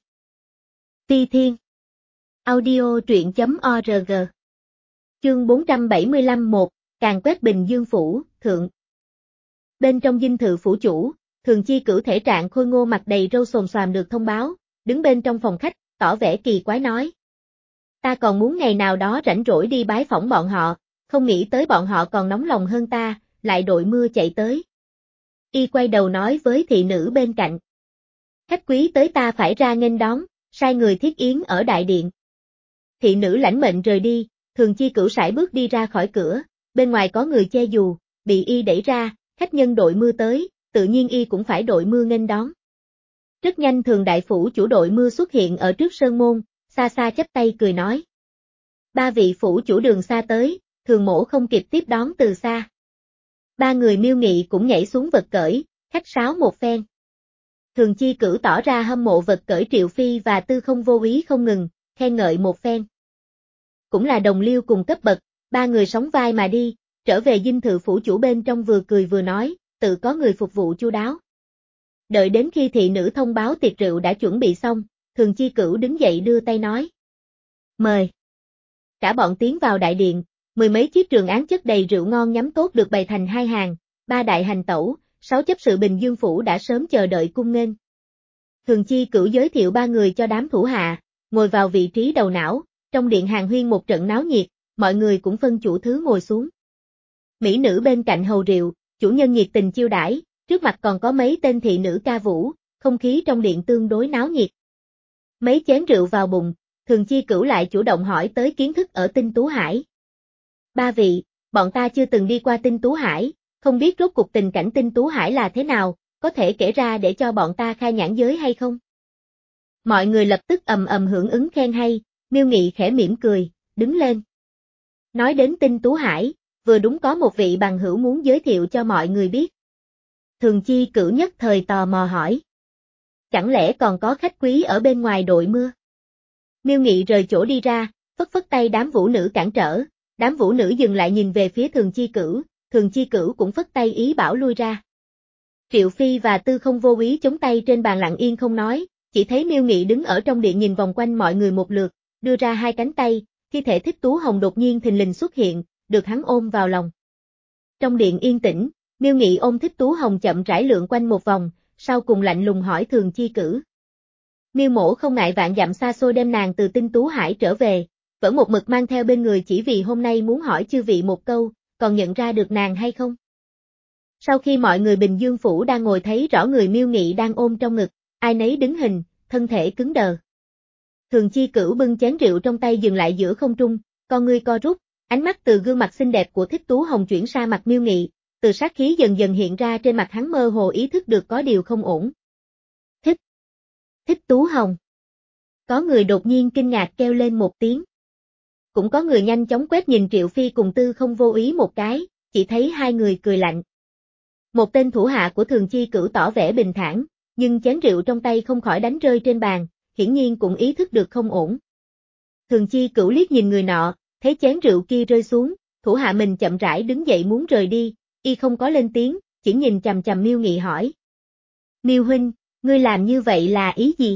Ti Thiên Audio truyện chấm org Chương bốn trăm bảy mươi lăm một, Càn quét Bình Dương phủ, thượng. Bên trong dinh thự phủ chủ, Thường Chi Cửu thể trạng khôi ngô mặt đầy râu xồm xoàm được thông báo, đứng bên trong phòng khách, tỏ vẻ kỳ quái nói. Ta còn muốn ngày nào đó rảnh rỗi đi bái phỏng bọn họ, không nghĩ tới bọn họ còn nóng lòng hơn ta, lại đội mưa chạy tới. Y quay đầu nói với thị nữ bên cạnh. Khách quý tới ta phải ra nghênh đón, sai người thiết yến ở đại điện. Thị nữ lãnh mệnh rời đi, Thường Chi Cửu sải bước đi ra khỏi cửa, bên ngoài có người che dù, bị y đẩy ra, khách nhân đội mưa tới, tự nhiên y cũng phải đội mưa nghênh đón. Rất nhanh Thường đại phủ chủ đội mưa xuất hiện ở trước sơn môn, xa xa chắp tay cười nói. Ba vị phủ chủ đường xa tới, Thường mỗ không kịp tiếp đón từ xa. Ba người Miêu Nghị cũng nhảy xuống vật cởi, khách sáo một phen. Thường Chi Cửu tỏ ra hâm mộ vật cởi Triệu Phi và Tư Không Vô Úy không ngừng, khen ngợi một phen. Cũng là đồng liêu cùng cấp bậc, ba người sóng vai mà đi, trở về dinh thự phủ chủ bên trong vừa cười vừa nói, tự có người phục vụ chu đáo. Đợi đến khi thị nữ thông báo tiệc rượu đã chuẩn bị xong, Thường Chi Cửu đứng dậy đưa tay nói. Mời. Cả bọn tiến vào đại điện, mười mấy chiếc trường án chất đầy rượu ngon nhắm tốt được bày thành hai hàng, ba đại hành tẩu, sáu chấp sự Bình Dương phủ đã sớm chờ đợi cung nghênh. Thường Chi Cửu giới thiệu ba người cho đám thủ hạ, ngồi vào vị trí đầu não, trong điện hàng huyên một trận náo nhiệt, mọi người cũng phân chủ thứ ngồi xuống. Mỹ nữ bên cạnh hầu rượu, chủ nhân nhiệt tình chiêu đãi, trước mặt còn có mấy tên thị nữ ca vũ, không khí trong điện tương đối náo nhiệt. Mấy chén rượu vào bụng, Thường Chi Cửu lại chủ động hỏi tới kiến thức ở Tinh Tú Hải. Ba vị, bọn ta chưa từng đi qua Tinh Tú Hải, không biết rốt cuộc tình cảnh Tinh Tú Hải là thế nào, có thể kể ra để cho bọn ta khai nhãn giới hay không? Mọi người lập tức ầm ầm hưởng ứng khen hay, Miêu Nghị khẽ mỉm cười, đứng lên. Nói đến Tinh Tú Hải, vừa đúng có một vị bằng hữu muốn giới thiệu cho mọi người biết. Thường Chi Cửu nhất thời tò mò hỏi. Chẳng lẽ còn có khách quý ở bên ngoài đội mưa? Miêu Nghị rời chỗ đi ra, phất phất tay đám vũ nữ cản trở, đám vũ nữ dừng lại nhìn về phía Thường Chi Cửu, Thường Chi Cửu cũng phất tay ý bảo lui ra. Triệu Phi và Tư Không Vô Úy chống tay trên bàn lặng yên không nói, chỉ thấy Miêu Nghị đứng ở trong điện nhìn vòng quanh mọi người một lượt, đưa ra hai cánh tay, thi thể Thích Tú Hồng đột nhiên thình lình xuất hiện, được hắn ôm vào lòng. Trong điện yên tĩnh, Miêu Nghị ôm Thích Tú Hồng chậm rãi lượn quanh một vòng, sau cùng lạnh lùng hỏi Thường Chi Cửu. Miêu mỗ không ngại vạn dặm xa xôi đem nàng từ Tinh Tú Hải trở về, vẫn một mực mang theo bên người chỉ vì hôm nay muốn hỏi chư vị một câu, còn nhận ra được nàng hay không? Sau khi mọi người Bình Dương phủ đang ngồi thấy rõ người Miêu Nghị đang ôm trong ngực, ai nấy đứng hình, thân thể cứng đờ. Thường Chi Cửu bưng chén rượu trong tay dừng lại giữa không trung, con ngươi co rút, ánh mắt từ gương mặt xinh đẹp của Thích Tú Hồng chuyển sang mặt Miêu Nghị, từ sát khí dần dần hiện ra trên mặt hắn mơ hồ ý thức được có điều không ổn. Thích! Thích Tú Hồng! Có người đột nhiên kinh ngạc kêu lên một tiếng. Cũng có người nhanh chóng quét nhìn Triệu Phi cùng Tư Không Vô Ý một cái, chỉ thấy hai người cười lạnh. Một tên thủ hạ của Thường Chi Cửu tỏ vẻ bình thản, nhưng chén rượu trong tay không khỏi đánh rơi trên bàn, hiển nhiên cũng ý thức được không ổn. Thường Chi Cửu liếc nhìn người nọ, thấy chén rượu kia rơi xuống, thủ hạ mình chậm rãi đứng dậy muốn rời đi, y không có lên tiếng, chỉ nhìn chằm chằm Miêu Nghị hỏi. Miêu huynh, ngươi làm như vậy là ý gì?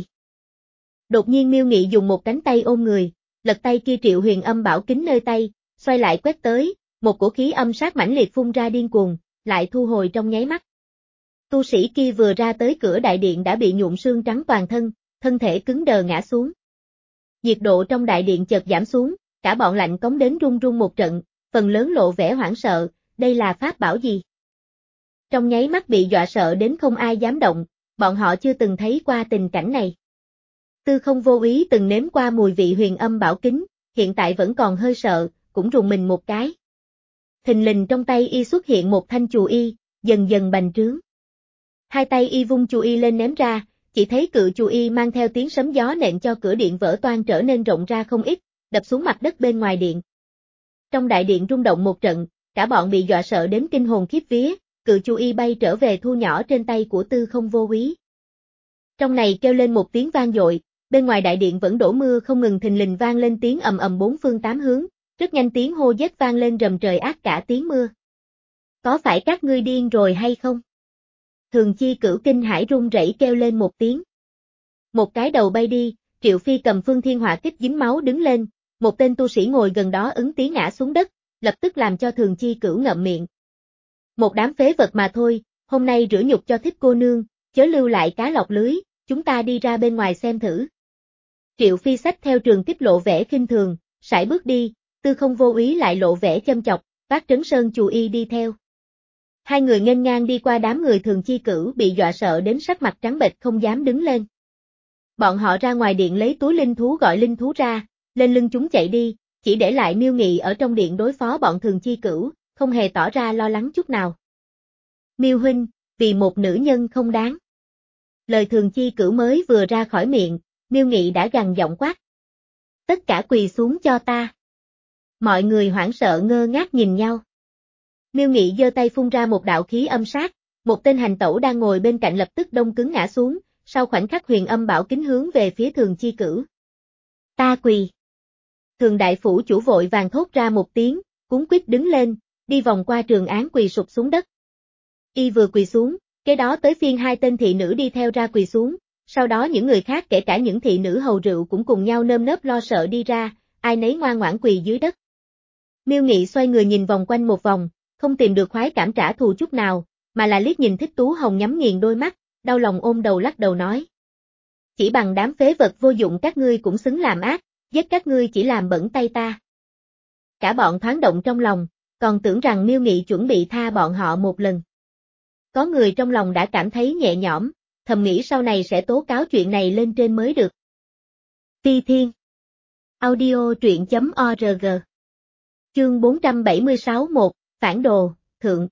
Đột nhiên Miêu Nghị dùng một cánh tay ôm người, lật tay kia Triệu Huyền Âm bảo kính nơi tay, xoay lại quét tới, một cổ khí âm sát mãnh liệt phun ra điên cuồng, lại thu hồi trong nháy mắt. Tu sĩ kia vừa ra tới cửa đại điện đã bị nhuộm sương trắng toàn thân, thân thể cứng đờ ngã xuống. Nhiệt độ trong đại điện chợt giảm xuống, cả bọn lạnh cống đến run run một trận, phần lớn lộ vẻ hoảng sợ, đây là pháp bảo gì? Trong nháy mắt bị dọa sợ đến không ai dám động, bọn họ chưa từng thấy qua tình cảnh này. Tư Không Vô Ý từng nếm qua mùi vị Huyền Âm bảo kính, hiện tại vẫn còn hơi sợ, cũng rùng mình một cái. Thình lình trong tay y xuất hiện một thanh chù y, dần dần bành trướng. Hai tay y vung chù y lên ném ra, chỉ thấy cự chù y mang theo tiếng sấm gió nện cho cửa điện vỡ toang trở nên rộng ra không ít, đập xuống mặt đất bên ngoài điện. Trong đại điện rung động một trận, cả bọn bị dọa sợ đến kinh hồn khiếp vía, cự chù y bay trở về thu nhỏ trên tay của Tư Không Vô Ý. Trong này kêu lên một tiếng vang dội, bên ngoài đại điện vẫn đổ mưa không ngừng thình lình vang lên tiếng ầm ầm bốn phương tám hướng, rất nhanh tiếng hô giết vang lên rầm trời ác cả tiếng mưa. Có phải các ngươi điên rồi hay không? Thường Chi Cửu kinh hãi run rẩy kêu lên một tiếng. Một cái đầu bay đi, Triệu Phi cầm Phương Thiên Hỏa Kích dính máu đứng lên, một tên tu sĩ ngồi gần đó ứng tiếng ngã xuống đất, lập tức làm cho Thường Chi Cửu ngậm miệng. Một đám phế vật mà thôi, hôm nay rửa nhục cho Thích cô nương, chớ lưu lại cá lọc lưới, chúng ta đi ra bên ngoài xem thử. Triệu Phi xách theo Trường Kích lộ vẻ khinh thường, sải bước đi, Tư Không Vô Ý lại lộ vẻ châm chọc, vác Trấn Sơn chù y đi theo. Hai người nghênh ngang đi qua đám người Thường Chi Cửu bị dọa sợ đến sắc mặt trắng bệch không dám đứng lên. Bọn họ ra ngoài điện lấy túi linh thú gọi linh thú ra, lên lưng chúng chạy đi, chỉ để lại Miêu Nghị ở trong điện đối phó bọn Thường Chi Cửu, không hề tỏ ra lo lắng chút nào. Miêu huynh, vì một nữ nhân không đáng. Lời Thường Chi Cửu mới vừa ra khỏi miệng, Miêu Nghị đã gằn giọng quát. Tất cả quỳ xuống cho ta. Mọi người hoảng sợ ngơ ngác nhìn nhau. Miêu Nghị giơ tay phun ra một đạo khí âm sát, một tên hành tẩu đang ngồi bên cạnh lập tức đông cứng ngã xuống, sau khoảnh khắc Huyền Âm bảo kính hướng về phía Thường Chi Cửu. Ta quỳ. Thường đại phủ chủ vội vàng thốt ra một tiếng, cuống quýt đứng lên, đi vòng qua Trường Án quỳ sụp xuống đất. Y vừa quỳ xuống, kế đó tới phiên hai tên thị nữ đi theo ra quỳ xuống, sau đó những người khác kể cả những thị nữ hầu rượu cũng cùng nhau nơm nớp lo sợ đi ra, ai nấy ngoan ngoãn quỳ dưới đất. Miêu Nghị xoay người nhìn vòng quanh một vòng, không tìm được khoái cảm trả thù chút nào, mà là liếc nhìn Thích Tú Hồng nhắm nghiền đôi mắt, đau lòng ôm đầu lắc đầu nói. Chỉ bằng đám phế vật vô dụng các ngươi cũng xứng làm ác, giết các ngươi chỉ làm bẩn tay ta. Cả bọn thoáng động trong lòng, còn tưởng rằng Miêu Nghị chuẩn bị tha bọn họ một lần. Có người trong lòng đã cảm thấy nhẹ nhõm, thầm nghĩ sau này sẽ tố cáo chuyện này lên trên mới được. Phi Thiên Audio truyện chấm org Chương bốn trăm bảy mươi sáu một, Phản đồ, Thượng.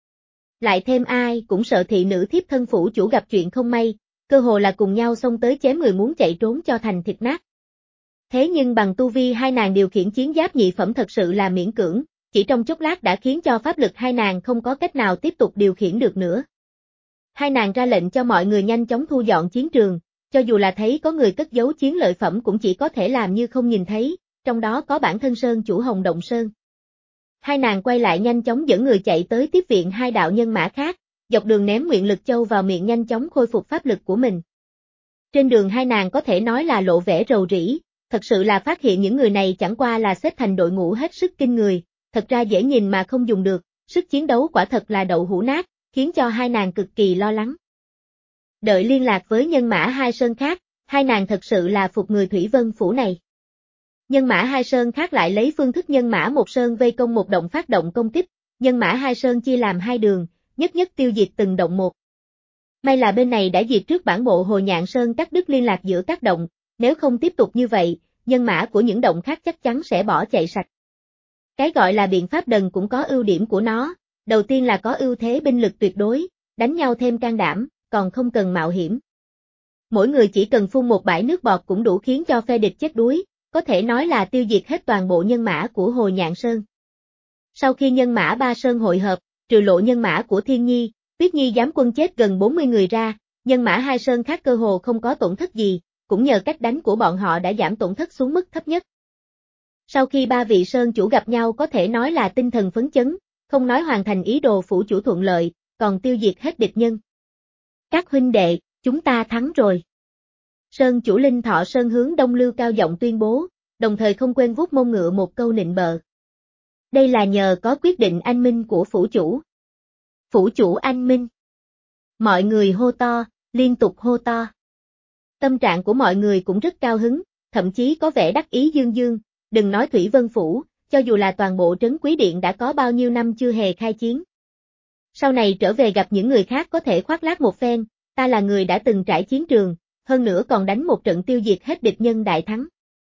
Lại thêm ai cũng sợ thị nữ thiếp thân phủ chủ gặp chuyện không may, cơ hồ là cùng nhau xông tới chém người muốn chạy trốn cho thành thịt nát. Thế nhưng bằng tu vi hai nàng điều khiển chiến giáp nhị phẩm thật sự là miễn cưỡng, chỉ trong chốc lát đã khiến cho pháp lực hai nàng không có cách nào tiếp tục điều khiển được nữa. Hai nàng ra lệnh cho mọi người nhanh chóng thu dọn chiến trường, cho dù là thấy có người cất giấu chiến lợi phẩm cũng chỉ có thể làm như không nhìn thấy, trong đó có bản thân Sơn chủ Hồng Động Sơn. Hai nàng quay lại nhanh chóng dẫn người chạy tới tiếp viện hai đạo nhân mã khác, dọc đường ném Nguyện Lực Châu vào miệng nhanh chóng khôi phục pháp lực của mình. Trên đường hai nàng có thể nói là lộ vẻ rầu rĩ, thật sự là phát hiện những người này chẳng qua là xếp thành đội ngũ hết sức kinh người, thật ra dễ nhìn mà không dùng được, sức chiến đấu quả thật là đậu hũ nát, khiến cho hai nàng cực kỳ lo lắng. Đợi liên lạc với nhân mã hai sơn khác, hai nàng thật sự là phục người Thủy Vân Phủ này. Nhân mã hai sơn khác lại lấy phương thức nhân mã một sơn vây công một động phát động công kích, nhân mã hai sơn chia làm hai đường, nhất nhất tiêu diệt từng động một. May là bên này đã diệt trước bản bộ Hồ Nhạn Sơn cắt đứt liên lạc giữa các động, nếu không tiếp tục như vậy, nhân mã của những động khác chắc chắn sẽ bỏ chạy sạch. Cái gọi là biện pháp đần cũng có ưu điểm của nó, Đầu tiên là có ưu thế binh lực tuyệt đối, đánh nhau thêm can đảm, còn không cần mạo hiểm. Mỗi người chỉ cần phun một bãi nước bọt cũng đủ khiến cho phe địch chết đuối, có thể nói là tiêu diệt hết toàn bộ nhân mã của Hồ Nhạn Sơn. Sau khi nhân mã Ba Sơn hội hợp, trừ lộ nhân mã của Thiên Nhi, Tuyết Nhi giám quân chết gần bốn mươi người ra, nhân mã hai sơn khác cơ hồ không có tổn thất gì, cũng nhờ cách đánh của bọn họ đã giảm tổn thất xuống mức thấp nhất. Sau khi ba vị sơn chủ gặp nhau có thể nói là tinh thần phấn chấn, không nói hoàn thành ý đồ phủ chủ thuận lợi, còn tiêu diệt hết địch nhân. Các huynh đệ, chúng ta thắng rồi. Sơn chủ Linh Thọ Sơn hướng Đông Lưu cao giọng tuyên bố, đồng thời không quên vuốt mông ngựa một câu nịnh bợ. Đây là nhờ có quyết định anh minh của phủ chủ. Phủ chủ anh minh. Mọi người hô to, liên tục hô to. Tâm trạng của mọi người cũng rất cao hứng, thậm chí có vẻ đắc ý dương dương, đừng nói Thủy Vân Phủ, cho dù là toàn bộ trấn Quý Điện đã có bao nhiêu năm chưa hề khai chiến. Sau này trở về gặp những người khác có thể khoác lác một phen, ta là người đã từng trải chiến trường, hơn nữa còn đánh một trận tiêu diệt hết địch nhân đại thắng.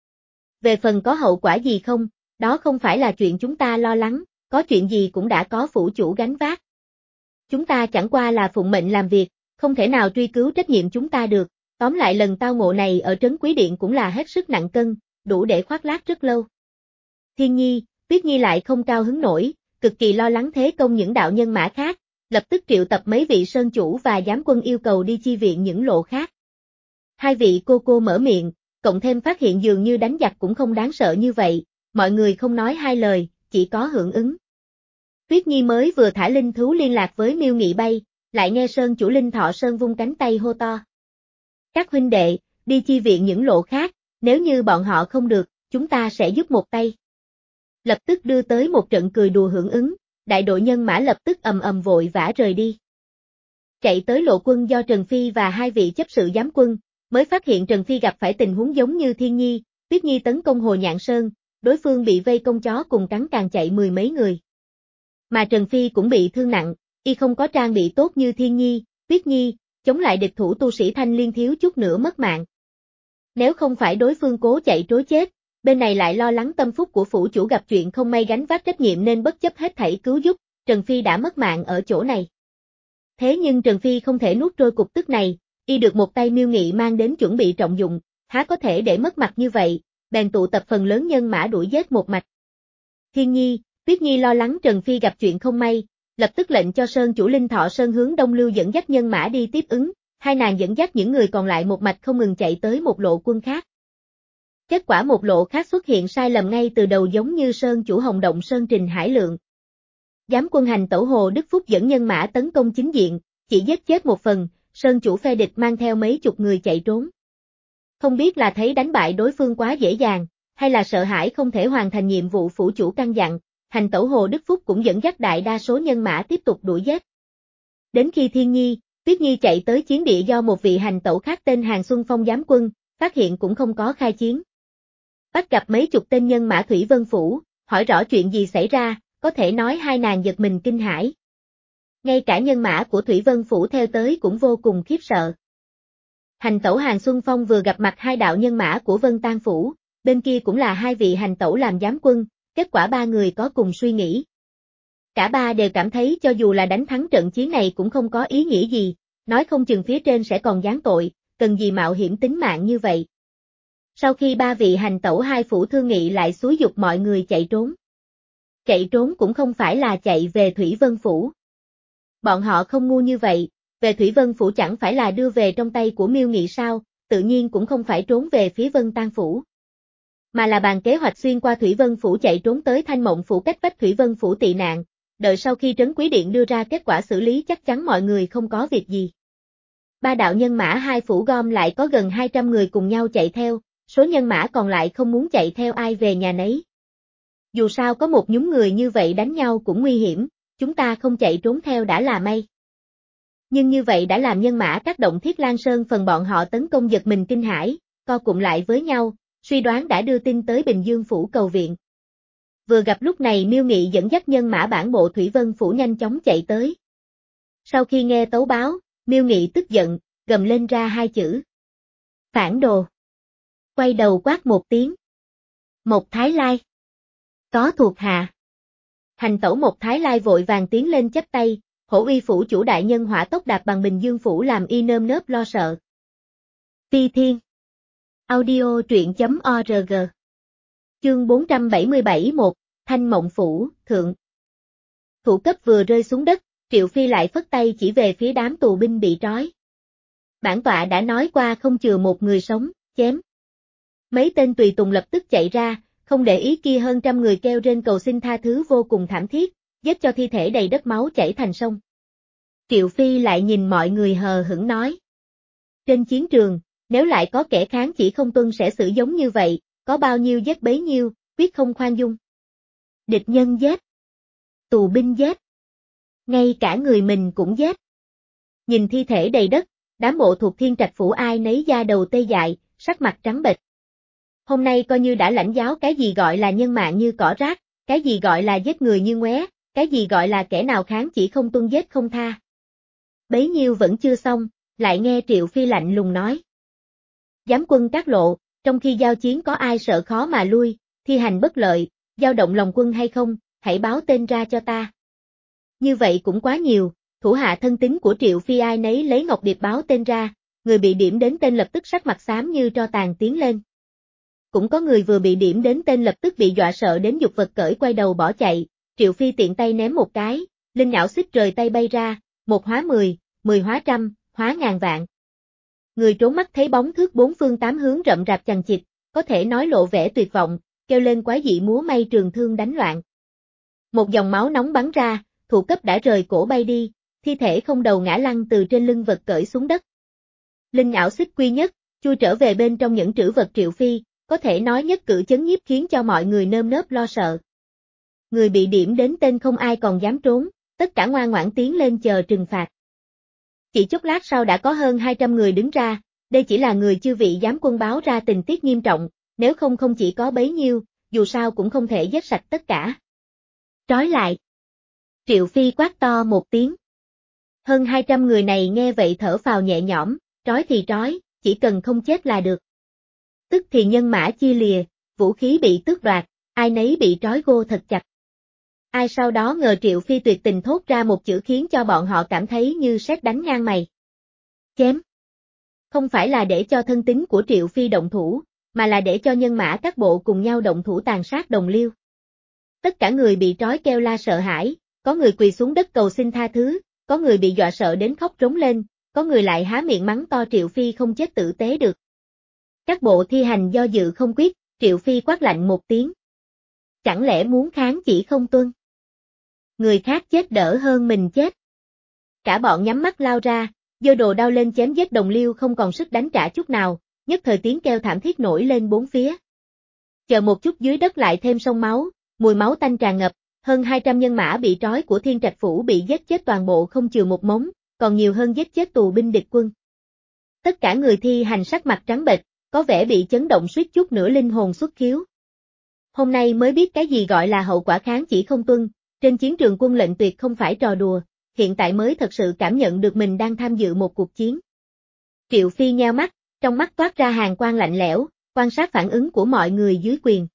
Về phần có hậu quả gì không, đó không phải là chuyện chúng ta lo lắng, có chuyện gì cũng đã có phủ chủ gánh vác. Chúng ta chẳng qua là phụng mệnh làm việc, không thể nào truy cứu trách nhiệm chúng ta được, tóm lại lần tao ngộ này ở trấn Quý Điện cũng là hết sức nặng cân, đủ để khoác lác rất lâu. Thiên Nhi, Tuyết Nhi lại không cao hứng nổi, cực kỳ lo lắng thế công những đạo nhân mã khác, lập tức triệu tập mấy vị sơn chủ và giám quân yêu cầu đi chi viện những lộ khác. Hai vị cô cô mở miệng, cộng thêm phát hiện dường như đánh giặc cũng không đáng sợ như vậy, mọi người không nói hai lời, chỉ có hưởng ứng. Tuyết Nhi mới vừa thả linh thú liên lạc với Miêu Nghị bay, lại nghe Sơn chủ Linh Thọ Sơn vung cánh tay hô to. Các huynh đệ, đi chi viện những lộ khác, nếu như bọn họ không được, chúng ta sẽ giúp một tay. Lập tức đưa tới một trận cười đùa hưởng ứng, đại đội nhân mã lập tức ầm ầm vội vã rời đi. Chạy tới lộ quân do Trần Phi và hai vị chấp sự giám quân, mới phát hiện Trần Phi gặp phải tình huống giống như Thiên Nhi, Tuyết Nhi tấn công Hồ Nhạn Sơn, đối phương bị vây công chó cùng cắn càng chạy mười mấy người. Mà Trần Phi cũng bị thương nặng, y không có trang bị tốt như Thiên Nhi, Tuyết Nhi, chống lại địch thủ tu sĩ Thanh Liên thiếu chút nữa mất mạng. Nếu không phải đối phương cố chạy trối chết, bên này lại lo lắng tâm phúc của phủ chủ gặp chuyện không may gánh vác trách nhiệm nên bất chấp hết thảy cứu giúp, Trần Phi đã mất mạng ở chỗ này. Thế nhưng Trần Phi không thể nuốt trôi cục tức này, y được một tay Miêu Nghị mang đến chuẩn bị trọng dụng, há có thể để mất mặt như vậy, bèn tụ tập phần lớn nhân mã đuổi giết một mạch. Thiên Nhi, Tuyết Nhi lo lắng Trần Phi gặp chuyện không may, lập tức lệnh cho Sơn chủ Linh Thọ Sơn hướng Đông Lưu dẫn dắt nhân mã đi tiếp ứng, hai nàng dẫn dắt những người còn lại một mạch không ngừng chạy tới một lộ quân khác. Kết quả một lộ khác xuất hiện sai lầm ngay từ đầu giống như Sơn chủ Hồng Động Sơn Trình Hải Lượng. Giám quân hành tẩu Hồ Đức Phúc dẫn nhân mã tấn công chính diện, chỉ giết chết một phần, Sơn chủ phe địch mang theo mấy chục người chạy trốn. Không biết là thấy đánh bại đối phương quá dễ dàng, hay là sợ hãi không thể hoàn thành nhiệm vụ phủ chủ căn dặn, hành tẩu Hồ Đức Phúc cũng dẫn dắt đại đa số nhân mã tiếp tục đuổi giết. Đến khi Thiên Nhi, Tuyết Nhi chạy tới chiến địa do một vị hành tẩu khác tên Hàng Xuân Phong giám quân, phát hiện cũng không có khai chiến. Bắt gặp mấy chục tên nhân mã Thủy Vân Phủ, hỏi rõ chuyện gì xảy ra, có thể nói hai nàng giật mình kinh hãi. Ngay cả nhân mã của Thủy Vân Phủ theo tới cũng vô cùng khiếp sợ. Hành tẩu Hàng Xuân Phong vừa gặp mặt hai đạo nhân mã của Vân Tan Phủ, bên kia cũng là hai vị hành tẩu làm giám quân, kết quả ba người có cùng suy nghĩ. Cả ba đều cảm thấy cho dù là đánh thắng trận chiến này cũng không có ý nghĩa gì, nói không chừng phía trên sẽ còn giáng tội, cần gì mạo hiểm tính mạng như vậy. Sau khi ba vị hành tẩu hai phủ thương nghị lại xúi giục mọi người chạy trốn. Chạy trốn cũng không phải là chạy về Thủy Vân Phủ. Bọn họ không ngu như vậy, về Thủy Vân Phủ chẳng phải là đưa về trong tay của Miêu Nghị sao, tự nhiên cũng không phải trốn về phía Vân Tan Phủ. Mà là bàn kế hoạch xuyên qua Thủy Vân Phủ chạy trốn tới Thanh Mộng Phủ cách vách Thủy Vân Phủ tị nạn, đợi sau khi Trấn Quý Điện đưa ra kết quả xử lý chắc chắn mọi người không có việc gì. Ba đạo nhân mã hai phủ gom lại có gần hai trăm người cùng nhau chạy theo, số nhân mã còn lại không muốn chạy theo ai về nhà nấy. Dù sao có một nhúm người như vậy đánh nhau cũng nguy hiểm, chúng ta không chạy trốn theo đã là may. Nhưng như vậy đã làm nhân mã các động Thiết Lan Sơn phần bọn họ tấn công giật mình kinh hãi, co cụm lại với nhau, suy đoán đã đưa tin tới Bình Dương Phủ cầu viện. Vừa gặp lúc này Miêu Nghị dẫn dắt nhân mã bản bộ Thủy Vân Phủ nhanh chóng chạy tới. Sau khi nghe tấu báo, Miêu Nghị tức giận, gầm lên ra hai chữ. Phản đồ. Quay đầu quát một tiếng. Một Thái Lai. Có thuộc hạ. Hành tẩu một Thái Lai vội vàng tiến lên chắp tay, hổ uy phủ chủ đại nhân hỏa tốc đạp bằng Bình Dương phủ làm y nơm nớp lo sợ. Phi Thiên. Audio truyện chấm org. Chương bốn trăm bảy mươi bảy một, Thanh Mộng Phủ, Thượng. Thủ cấp vừa rơi xuống đất, Triệu Phi lại phất tay chỉ về phía đám tù binh bị trói. Bản tọa đã nói qua không chừa một người sống, chém. Mấy tên tùy tùng lập tức chạy ra, không để ý kia hơn trăm người kêu trên cầu xin tha thứ vô cùng thảm thiết, giết cho thi thể đầy đất máu chảy thành sông. Triệu Phi lại nhìn mọi người hờ hững nói. Trên chiến trường, nếu lại có kẻ kháng chỉ không tuân sẽ xử giống như vậy, có bao nhiêu giết bấy nhiêu, quyết không khoan dung. Địch nhân giết. Tù binh giết. Ngay cả người mình cũng giết. Nhìn thi thể đầy đất, đám bộ thuộc Thiên Trạch phủ ai nấy da đầu tê dại, sắc mặt trắng bệch. Hôm nay coi như đã lãnh giáo cái gì gọi là nhân mạng như cỏ rác, cái gì gọi là giết người như ngoé, cái gì gọi là kẻ nào kháng chỉ không tuân giết không tha. Bấy nhiêu vẫn chưa xong, lại nghe Triệu Phi lạnh lùng nói. Giám quân các lộ, trong khi giao chiến có ai sợ khó mà lui, thi hành bất lợi, dao động lòng quân hay không, hãy báo tên ra cho ta. Như vậy cũng quá nhiều, thủ hạ thân tín của Triệu Phi ai nấy lấy ngọc điệp báo tên ra, người bị điểm đến tên lập tức sắc mặt xám như tro tàn tiến lên. Cũng có người vừa bị điểm đến tên lập tức bị dọa sợ đến dục vật cởi quay đầu bỏ chạy, Triệu Phi tiện tay ném một cái, linh nhão xích rời tay bay ra, một hóa mười, mười hóa trăm, hóa ngàn vạn. Người trốn mắt thấy bóng thước bốn phương tám hướng rậm rạp chằng chịt, có thể nói lộ vẻ tuyệt vọng, kêu lên quái dị múa may trường thương đánh loạn. Một dòng máu nóng bắn ra, thủ cấp đã rời cổ bay đi, thi thể không đầu ngã lăn từ trên lưng vật cởi xuống đất. Linh nhão xích quy nhất, chui trở về bên trong những trữ vật Triệu Phi, có thể nói nhất cử chấn nhiếp khiến cho mọi người nơm nớp lo sợ. Người bị điểm đến tên không ai còn dám trốn, tất cả ngoan ngoãn tiến lên chờ trừng phạt. Chỉ chốc lát sau đã có hơn hai trăm người đứng ra, đây chỉ là người chư vị giám quân báo ra tình tiết nghiêm trọng, nếu không không chỉ có bấy nhiêu, dù sao cũng không thể giết sạch tất cả. Trói lại. Triệu Phi quát to một tiếng. Hơn hai trăm người này nghe vậy thở phào nhẹ nhõm, trói thì trói, chỉ cần không chết là được. Tức thì nhân mã chia lìa, vũ khí bị tước đoạt, ai nấy bị trói gô thật chặt. Ai sau đó ngờ Triệu Phi tuyệt tình thốt ra một chữ khiến cho bọn họ cảm thấy như sét đánh ngang mày. Chém. Không phải là để cho thân tín của Triệu Phi động thủ, mà là để cho nhân mã các bộ cùng nhau động thủ tàn sát đồng liêu. Tất cả người bị trói kêu la sợ hãi, có người quỳ xuống đất cầu xin tha thứ, có người bị dọa sợ đến khóc rống lên, có người lại há miệng mắng to Triệu Phi không chết tử tế được. Các bộ thi hành do dự không quyết, Triệu Phi quát lạnh một tiếng. Chẳng lẽ muốn kháng chỉ không tuân? Người khác chết đỡ hơn mình chết. Cả bọn nhắm mắt lao ra, giơ đồ đao lên chém giết đồng liêu không còn sức đánh trả chút nào, nhất thời tiếng kêu thảm thiết nổi lên bốn phía. Chờ một chút dưới đất lại thêm sông máu, mùi máu tanh tràn ngập, hơn hai trăm nhân mã bị trói của Thiên Trạch phủ bị giết chết toàn bộ không chừa một mống, còn nhiều hơn giết chết tù binh địch quân. Tất cả người thi hành sắc mặt trắng bệch, có vẻ bị chấn động suýt chút nữa linh hồn xuất khiếu. Hôm nay mới biết cái gì gọi là hậu quả kháng chỉ không tuân, trên chiến trường quân lệnh tuyệt không phải trò đùa, hiện tại mới thật sự cảm nhận được mình đang tham dự một cuộc chiến. Triệu Phi nheo mắt, trong mắt toát ra hàn quang lạnh lẽo, quan sát phản ứng của mọi người dưới quyền.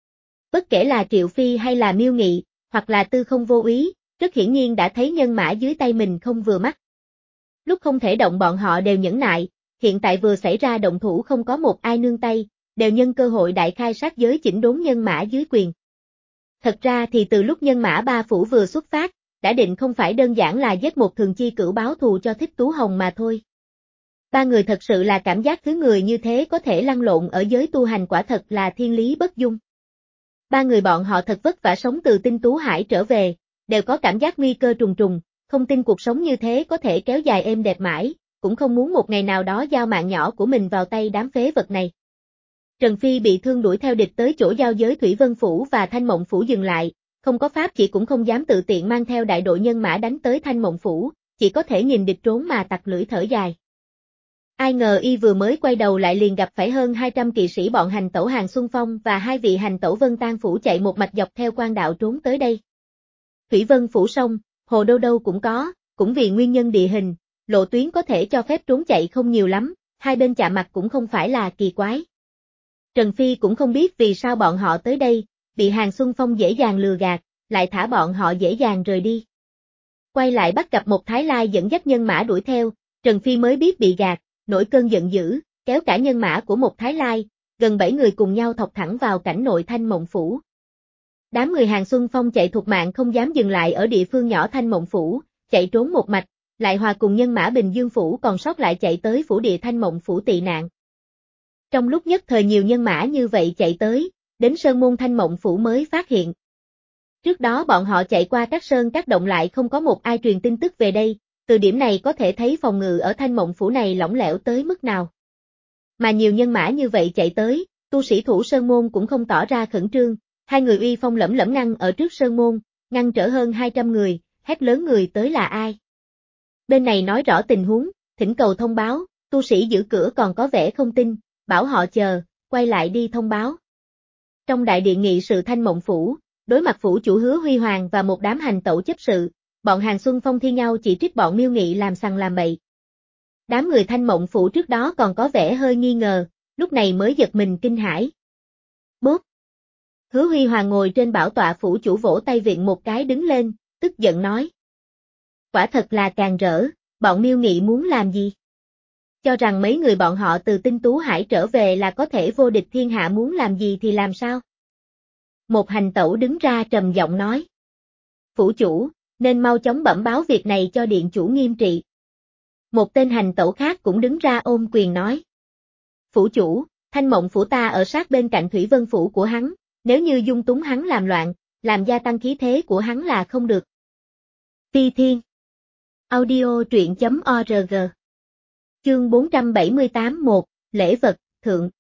Bất kể là Triệu Phi hay là Miêu Nghị, hoặc là Tư Không vô ý, rất hiển nhiên đã thấy nhân mã dưới tay mình không vừa mắt. Lúc không thể động bọn họ đều nhẫn nại, hiện tại vừa xảy ra động thủ không có một ai nương tay, đều nhân cơ hội đại khai sát giới chỉnh đốn nhân mã dưới quyền. Thật ra thì từ lúc nhân mã ba phủ vừa xuất phát, đã định không phải đơn giản là giết một thường chi cửu báo thù cho Thích Tú Hồng mà thôi. Ba người thật sự là cảm giác thứ người như thế có thể lăn lộn ở giới tu hành quả thật là thiên lý bất dung. Ba người bọn họ thật vất vả sống từ Tinh Tú Hải trở về, đều có cảm giác nguy cơ trùng trùng, không tin cuộc sống như thế có thể kéo dài êm đẹp mãi, cũng không muốn một ngày nào đó giao mạng nhỏ của mình vào tay đám phế vật này. Trần Phi bị thương đuổi theo địch tới chỗ giao giới Thủy Vân Phủ và Thanh Mộng Phủ dừng lại, không có pháp chỉ cũng không dám tự tiện mang theo đại đội nhân mã đánh tới Thanh Mộng Phủ, chỉ có thể nhìn địch trốn mà tặc lưỡi thở dài. Ai ngờ y vừa mới quay đầu lại liền gặp phải hơn hai trăm kỵ sĩ bọn hành tẩu Hàng Xuân Phong và hai vị hành tẩu Vân Tan Phủ chạy một mạch dọc theo quan đạo trốn tới đây. Thủy Vân Phủ sông, hồ đâu đâu cũng có, cũng vì nguyên nhân địa hình, lộ tuyến có thể cho phép trốn chạy không nhiều lắm, hai bên chạm mặt cũng không phải là kỳ quái. Trần Phi cũng không biết vì sao bọn họ tới đây, bị Hàng Xuân Phong dễ dàng lừa gạt, lại thả bọn họ dễ dàng rời đi. Quay lại bắt gặp một Thái Lai dẫn dắt nhân mã đuổi theo, Trần Phi mới biết bị gạt, nổi cơn giận dữ, kéo cả nhân mã của một Thái Lai, gần bảy người cùng nhau thọc thẳng vào cảnh nội Thanh Mộng Phủ. Đám người Hàng Xuân Phong chạy thục mạng không dám dừng lại ở địa phương nhỏ Thanh Mộng Phủ, chạy trốn một mạch, lại hòa cùng nhân mã Bình Dương Phủ còn sót lại chạy tới phủ địa Thanh Mộng Phủ tị nạn. Trong lúc nhất thời nhiều nhân mã như vậy chạy tới, đến sơn môn Thanh Mộng Phủ mới phát hiện. Trước đó bọn họ chạy qua các sơn các động lại không có một ai truyền tin tức về đây, từ điểm này có thể thấy phòng ngự ở Thanh Mộng Phủ này lỏng lẻo tới mức nào. Mà nhiều nhân mã như vậy chạy tới, tu sĩ thủ sơn môn cũng không tỏ ra khẩn trương, hai người uy phong lẫm lẫm ngăn ở trước sơn môn, ngăn trở hơn hai trăm người, hét lớn người tới là ai. Bên này nói rõ tình huống, thỉnh cầu thông báo, tu sĩ giữ cửa còn có vẻ không tin, bảo họ chờ, quay lại đi thông báo. Trong đại điện nghị sự Thanh Mộng Phủ, đối mặt phủ chủ Hứa Huy Hoàng và một đám hành tẩu chấp sự, bọn Hàng Xuân Phong thi nhau chỉ trích bọn Miêu Nghị làm sằng làm bậy. Đám người Thanh Mộng Phủ trước đó còn có vẻ hơi nghi ngờ, lúc này mới giật mình kinh hãi. Bốp! Hứa Huy Hoàng ngồi trên bảo tọa phủ chủ vỗ tay viện một cái đứng lên, tức giận nói. Quả thật là càng rỡ, bọn Miêu Nghị muốn làm gì? Cho rằng mấy người bọn họ từ Tinh Tú Hải trở về là có thể vô địch thiên hạ, muốn làm gì thì làm sao? Một hành tẩu đứng ra trầm giọng nói. Phủ chủ, nên mau chóng bẩm báo việc này cho điện chủ nghiêm trị. Một tên hành tẩu khác cũng đứng ra ôm quyền nói. Phủ chủ, Thanh Mộng Phủ ta ở sát bên cạnh Thủy Vân Phủ của hắn, nếu như dung túng hắn làm loạn, làm gia tăng khí thế của hắn là không được. Phi Thiên Audio truyện.org Chương bốn trăm bảy mươi tám một, Lễ vật, thượng.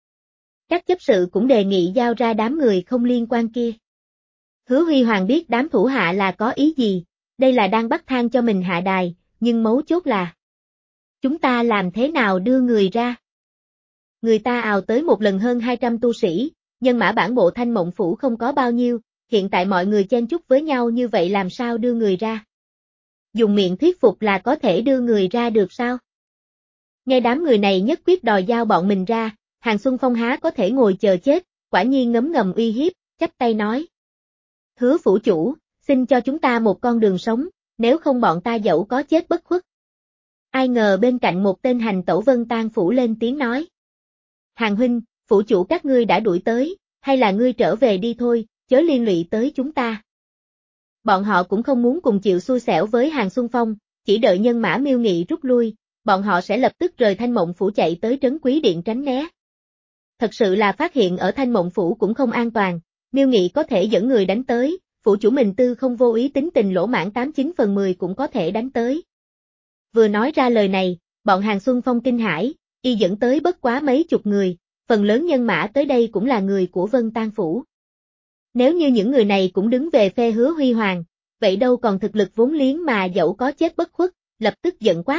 Các chấp sự cũng đề nghị giao ra đám người không liên quan kia. Hứa Huy Hoàng biết đám thủ hạ là có ý gì, đây là đang bắt thang cho mình hạ đài, nhưng mấu chốt là chúng ta làm thế nào đưa người ra? Người ta ào tới một lần hơn hai trăm tu sĩ, nhân mã bản bộ Thanh Mộng Phủ không có bao nhiêu, hiện tại mọi người chen chúc với nhau như vậy làm sao đưa người ra? Dùng miệng thuyết phục là có thể đưa người ra được sao? Nghe đám người này nhất quyết đòi giao bọn mình ra, Hàng Xuân Phong há có thể ngồi chờ chết, quả nhiên ngấm ngầm uy hiếp, chắp tay nói. Hứa phủ chủ, xin cho chúng ta một con đường sống, nếu không bọn ta dẫu có chết bất khuất. Ai ngờ bên cạnh một tên hành tẩu Vân Tan Phủ lên tiếng nói. Hàng huynh, phủ chủ các ngươi đã đuổi tới, hay là ngươi trở về đi thôi, chớ liên lụy tới chúng ta. Bọn họ cũng không muốn cùng chịu xui xẻo với Hàng Xuân Phong, chỉ đợi nhân mã Miêu Nghị rút lui, bọn họ sẽ lập tức rời Thanh Mộng Phủ chạy tới Trấn Quý Điện tránh né. Thật sự là phát hiện ở Thanh Mộng Phủ cũng không an toàn, Miêu Nghị có thể dẫn người đánh tới, phủ chủ mình tư không vô ý tính tình lỗ mãn tám chín phần mười cũng có thể đánh tới. Vừa nói ra lời này, bọn Hàng Xuân Phong kinh hãi, y dẫn tới bất quá mấy chục người, phần lớn nhân mã tới đây cũng là người của Vân Tan Phủ. Nếu như những người này cũng đứng về phe Hứa Huy Hoàng, vậy đâu còn thực lực vốn liếng mà dẫu có chết bất khuất, lập tức giận quát.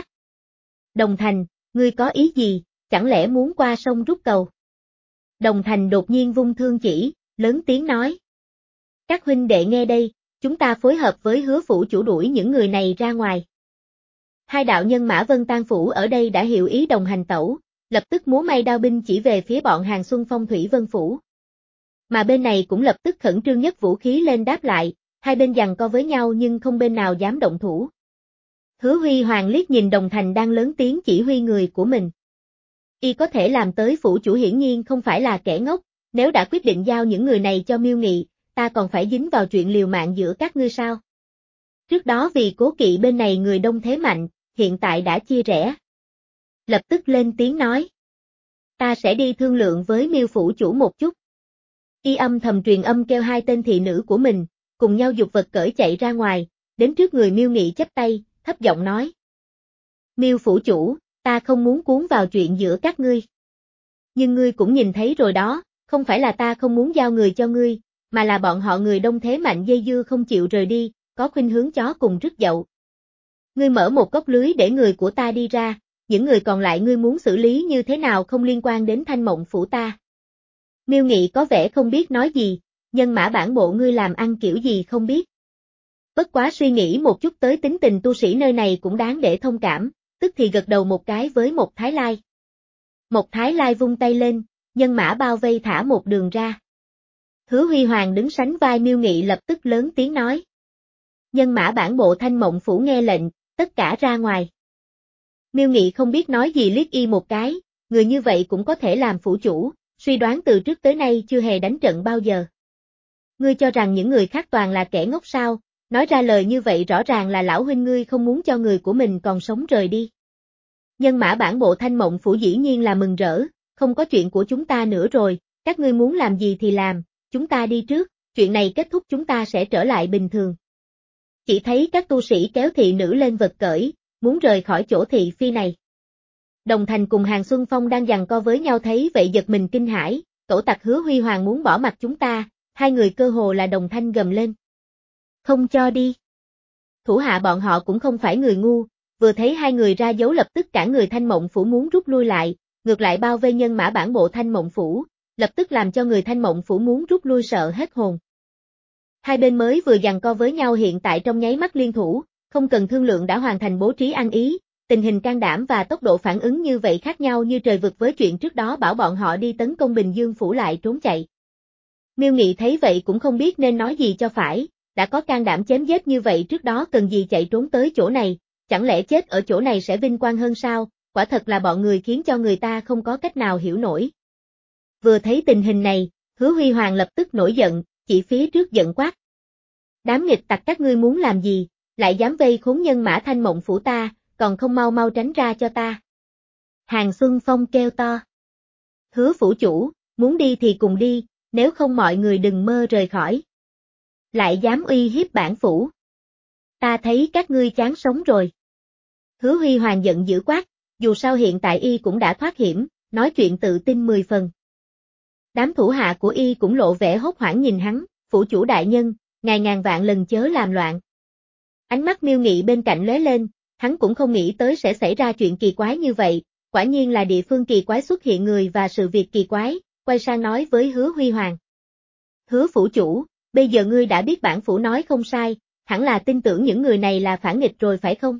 Đồng Thành, ngươi có ý gì, chẳng lẽ muốn qua sông rút cầu? Đồng Thành đột nhiên vung thương chỉ, lớn tiếng nói. Các huynh đệ nghe đây, chúng ta phối hợp với Hứa phủ chủ đuổi những người này ra ngoài. Hai đạo nhân mã Vân Tan Phủ ở đây đã hiểu ý đồng hành tẩu, lập tức múa may đao binh chỉ về phía bọn Hàng Xuân Phong Thủy Vân Phủ. Mà bên này cũng lập tức khẩn trương nhất vũ khí lên đáp lại, hai bên giằng co với nhau nhưng không bên nào dám động thủ. Hứa Huy Hoàng liếc nhìn Đồng Thành đang lớn tiếng chỉ huy người của mình. Y có thể làm tới phủ chủ hiển nhiên không phải là kẻ ngốc, nếu đã quyết định giao những người này cho Miêu Nghị, ta còn phải dính vào chuyện liều mạng giữa các ngươi sao? Trước đó vì cố kỵ bên này người đông thế mạnh, hiện tại đã chia rẽ. Lập tức lên tiếng nói. Ta sẽ đi thương lượng với Miêu phủ chủ một chút. Y âm thầm truyền âm kêu hai tên thị nữ của mình, cùng nhau dục vật cởi chạy ra ngoài, đến trước người Miêu Nghị chắp tay, thấp giọng nói. Miêu phủ chủ, ta không muốn cuốn vào chuyện giữa các ngươi. Nhưng ngươi cũng nhìn thấy rồi đó, không phải là ta không muốn giao người cho ngươi, mà là bọn họ người đông thế mạnh dây dưa không chịu rời đi, có khuynh hướng chó cùng rứt dậu. Ngươi mở một cốc lưới để người của ta đi ra, những người còn lại ngươi muốn xử lý như thế nào không liên quan đến Thanh Mộng Phủ ta. Miêu Nghị có vẻ không biết nói gì, nhân mã bản bộ ngươi làm ăn kiểu gì không biết. Bất quá suy nghĩ một chút tới tính tình tu sĩ nơi này cũng đáng để thông cảm, tức thì gật đầu một cái với một Thái Lai. Một Thái Lai vung tay lên, nhân mã bao vây thả một đường ra. Hứa Huy Hoàng đứng sánh vai Miêu Nghị lập tức lớn tiếng nói. Nhân mã bản bộ Thanh Mộng Phủ nghe lệnh, tất cả ra ngoài. Miêu Nghị không biết nói gì liếc y một cái, người như vậy cũng có thể làm phủ chủ, suy đoán từ trước tới nay chưa hề đánh trận bao giờ. Ngươi cho rằng những người khác toàn là kẻ ngốc sao, nói ra lời như vậy rõ ràng là lão huynh ngươi không muốn cho người của mình còn sống rời đi. Nhân mã bản bộ Thanh Mộng Phủ dĩ nhiên là mừng rỡ, không có chuyện của chúng ta nữa rồi, các ngươi muốn làm gì thì làm, chúng ta đi trước, chuyện này kết thúc chúng ta sẽ trở lại bình thường. Chỉ thấy các tu sĩ kéo thị nữ lên vật cởi, muốn rời khỏi chỗ thị phi này. Đồng Thành cùng Hàng Xuân Phong đang giằng co với nhau thấy vậy giật mình kinh hãi, cẩu tặc Hứa Huy Hoàng muốn bỏ mặt chúng ta, hai người cơ hồ là đồng thanh gầm lên. Không cho đi. Thủ hạ bọn họ cũng không phải người ngu, vừa thấy hai người ra dấu lập tức cả người Thanh Mộng Phủ muốn rút lui lại, ngược lại bao vây nhân mã bản bộ Thanh Mộng Phủ, lập tức làm cho người Thanh Mộng Phủ muốn rút lui sợ hết hồn. Hai bên mới vừa giằng co với nhau hiện tại trong nháy mắt liên thủ, không cần thương lượng đã hoàn thành bố trí ăn ý, tình hình can đảm và tốc độ phản ứng như vậy khác nhau như trời vực với chuyện trước đó bảo bọn họ đi tấn công Bình Dương Phủ lại trốn chạy. Miêu Nghị thấy vậy cũng không biết nên nói gì cho phải, đã có can đảm chém giết như vậy trước đó cần gì chạy trốn tới chỗ này, chẳng lẽ chết ở chỗ này sẽ vinh quang hơn sao, quả thật là bọn người khiến cho người ta không có cách nào hiểu nổi. Vừa thấy tình hình này, Hứa Huy Hoàng lập tức nổi giận, chỉ phía trước giận quát. Đám nghịch tặc các ngươi muốn làm gì, lại dám vây khốn nhân mã Thanh Mộng Phủ ta, còn không mau mau tránh ra cho ta. Hàng Xuân Phong kêu to. Hứa phủ chủ, muốn đi thì cùng đi, nếu không mọi người đừng mơ rời khỏi. Lại dám uy hiếp bản phủ. Ta thấy các ngươi chán sống rồi. Hứa Huy Hoàng giận dữ quát, dù sao hiện tại y cũng đã thoát hiểm, nói chuyện tự tin mười phần. Đám thủ hạ của y cũng lộ vẻ hốt hoảng nhìn hắn, phủ chủ đại nhân, ngài ngàn vạn lần chớ làm loạn. Ánh mắt Miêu Nghị bên cạnh lóe lên, hắn cũng không nghĩ tới sẽ xảy ra chuyện kỳ quái như vậy, quả nhiên là địa phương kỳ quái xuất hiện người và sự việc kỳ quái, quay sang nói với Hứa Huy Hoàng. Hứa phủ chủ, bây giờ ngươi đã biết bản phủ nói không sai, hẳn là tin tưởng những người này là phản nghịch rồi phải không?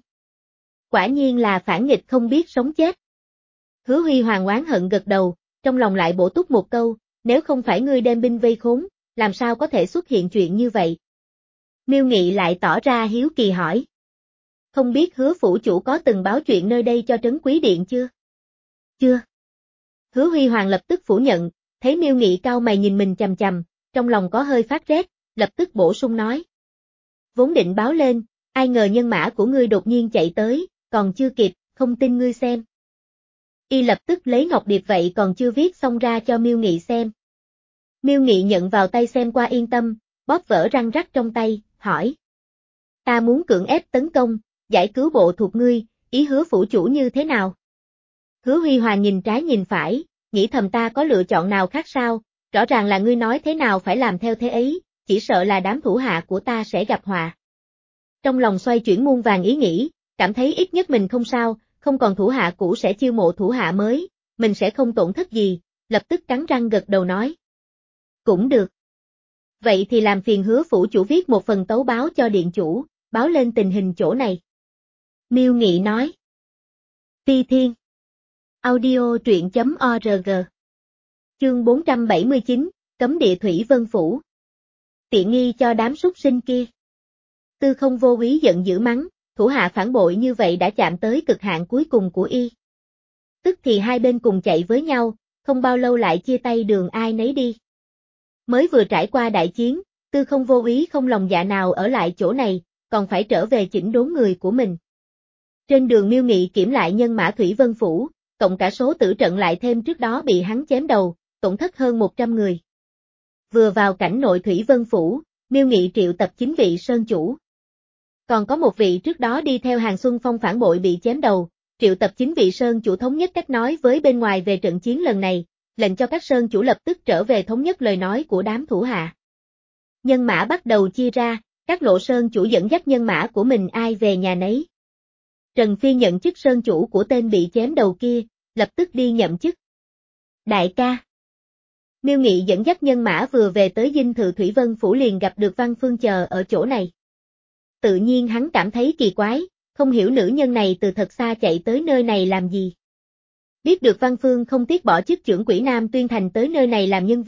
Quả nhiên là phản nghịch không biết sống chết. Hứa Huy Hoàng oán hận gật đầu, trong lòng lại bổ túc một câu, nếu không phải ngươi đem binh vây khốn, làm sao có thể xuất hiện chuyện như vậy? Miêu Nghị lại tỏ ra hiếu kỳ hỏi. Không biết Hứa phủ chủ có từng báo chuyện nơi đây cho Trấn Quý Điện chưa? Chưa. Hứa Huy Hoàng lập tức phủ nhận, thấy Miêu Nghị cau mày nhìn mình chằm chằm, trong lòng có hơi phát rét, lập tức bổ sung nói. Vốn định báo lên, ai ngờ nhân mã của ngươi đột nhiên chạy tới, còn chưa kịp, không tin ngươi xem. Y lập tức lấy ngọc điệp vậy còn chưa viết xong ra cho Miêu Nghị xem. Miêu Nghị nhận vào tay xem qua yên tâm, bóp vỡ răng rắc trong tay, hỏi. Ta muốn cưỡng ép tấn công, giải cứu bộ thuộc ngươi, ý Hứa phủ chủ như thế nào? Hứa Huy Hoàng nhìn trái nhìn phải, nghĩ thầm ta có lựa chọn nào khác sao, rõ ràng là ngươi nói thế nào phải làm theo thế ấy, chỉ sợ là đám thủ hạ của ta sẽ gặp họa. Trong lòng xoay chuyển muôn vàng ý nghĩ, cảm thấy ít nhất mình không sao, không còn thủ hạ cũ sẽ chiêu mộ thủ hạ mới, mình sẽ không tổn thất gì, lập tức cắn răng gật đầu nói. Cũng được. Vậy thì làm phiền Hứa phủ chủ viết một phần tấu báo cho điện chủ, báo lên tình hình chỗ này. Miêu Nghị nói. Ti Thiên. Audio truyện chấm org. Chương bốn trăm bảy mươi chín, Cấm địa Thủy Vân Phủ. Tiện nghi cho đám súc sinh kia. Tư Không Vô Úy giận dữ mắng, thủ hạ phản bội như vậy đã chạm tới cực hạn cuối cùng của y. Tức thì hai bên cùng chạy với nhau, không bao lâu lại chia tay đường ai nấy đi. Mới vừa trải qua đại chiến, Tư Không Vô Úy không lòng dạ nào ở lại chỗ này, còn phải trở về chỉnh đốn người của mình. Trên đường Miêu Nghị kiểm lại nhân mã Thủy Vân Phủ, cộng cả số tử trận lại thêm trước đó bị hắn chém đầu, tổn thất hơn một trăm người. Vừa vào cảnh nội Thủy Vân Phủ, Miêu Nghị triệu tập chín vị sơn chủ. Còn có một vị trước đó đi theo Hàng Xuân Phong phản bội bị chém đầu, triệu tập chín vị sơn chủ thống nhất cách nói với bên ngoài về trận chiến lần này, lệnh cho các sơn chủ lập tức trở về thống nhất lời nói của đám thủ hạ. Nhân mã bắt đầu chia ra, các lộ sơn chủ dẫn dắt nhân mã của mình ai về nhà nấy. Trần Phi nhận chức sơn chủ của tên bị chém đầu kia, lập tức đi nhậm chức. Đại ca. Miêu Nghị dẫn dắt nhân mã vừa về tới dinh thự Thủy Vân Phủ liền gặp được Văn Phương chờ ở chỗ này. Tự nhiên hắn cảm thấy kỳ quái, không hiểu nữ nhân này từ thật xa chạy tới nơi này làm gì. Biết được Văn Phương không tiếc bỏ chức trưởng quỹ Nam Tuyên Thành tới nơi này làm nhân viên,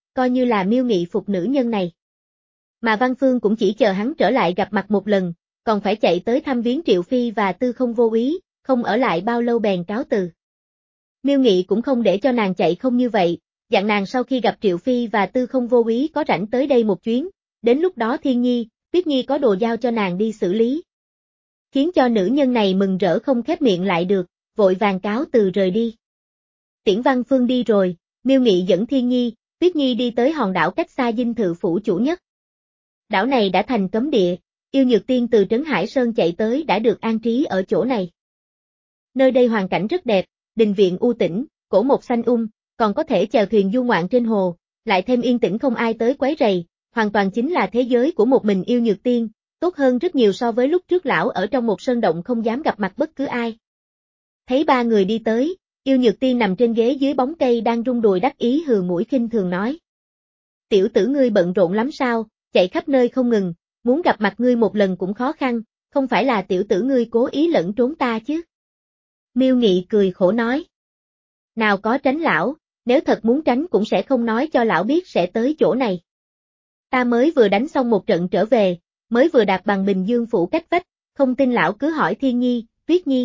coi như là Miêu Nghị phục nữ nhân này. Mà Văn Phương cũng chỉ chờ hắn trở lại gặp mặt một lần, còn phải chạy tới thăm viếng Triệu Phi và Tư Không Vô Úy, không ở lại bao lâu bèn cáo từ. Miêu Nghị cũng không để cho nàng chạy không như vậy, dặn nàng sau khi gặp Triệu Phi và Tư Không Vô Úy có rảnh tới đây một chuyến, đến lúc đó Thiên Nhi, Tuyết Nhi có đồ giao cho nàng đi xử lý. Khiến cho nữ nhân này mừng rỡ không khép miệng lại được, vội vàng cáo từ rời đi. Tiễn Văn Phương đi rồi, Miêu Nghị dẫn Thiên Nhi, Tuyết Nhi đi tới hòn đảo cách xa dinh thự phủ chủ nhất. Đảo này đã thành cấm địa, Yêu Nhược Tiên từ Trấn Hải Sơn chạy tới đã được an trí ở chỗ này. Nơi đây hoàn cảnh rất đẹp, đình viện u tĩnh, cổ mộc xanh um, còn có thể chèo thuyền du ngoạn trên hồ, lại thêm yên tĩnh không ai tới quấy rầy, hoàn toàn chính là thế giới của một mình Yêu Nhược Tiên, tốt hơn rất nhiều so với lúc trước lão ở trong một sơn động không dám gặp mặt bất cứ ai. Thấy ba người đi tới, Yêu Nhược Tiên nằm trên ghế dưới bóng cây đang rung đùi đắc ý hừ mũi khinh thường nói. Tiểu tử ngươi bận rộn lắm sao, chạy khắp nơi không ngừng, muốn gặp mặt ngươi một lần cũng khó khăn, không phải là tiểu tử ngươi cố ý lẫn trốn ta chứ. Miêu Nghị cười khổ nói. Nào có tránh lão, nếu thật muốn tránh cũng sẽ không nói cho lão biết sẽ tới chỗ này. Ta mới vừa đánh xong một trận trở về, mới vừa đạp bằng Bình Dương phủ cách vách, không tin lão cứ hỏi Thiên Nhi, Tuyết Nhi.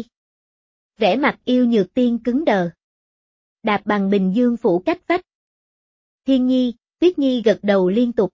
Vẻ mặt Yêu Nhược Tiên cứng đờ. Đạp bằng Bình Dương phủ cách vách. Thiên Nhi, Tuyết Nhi gật đầu liên tục.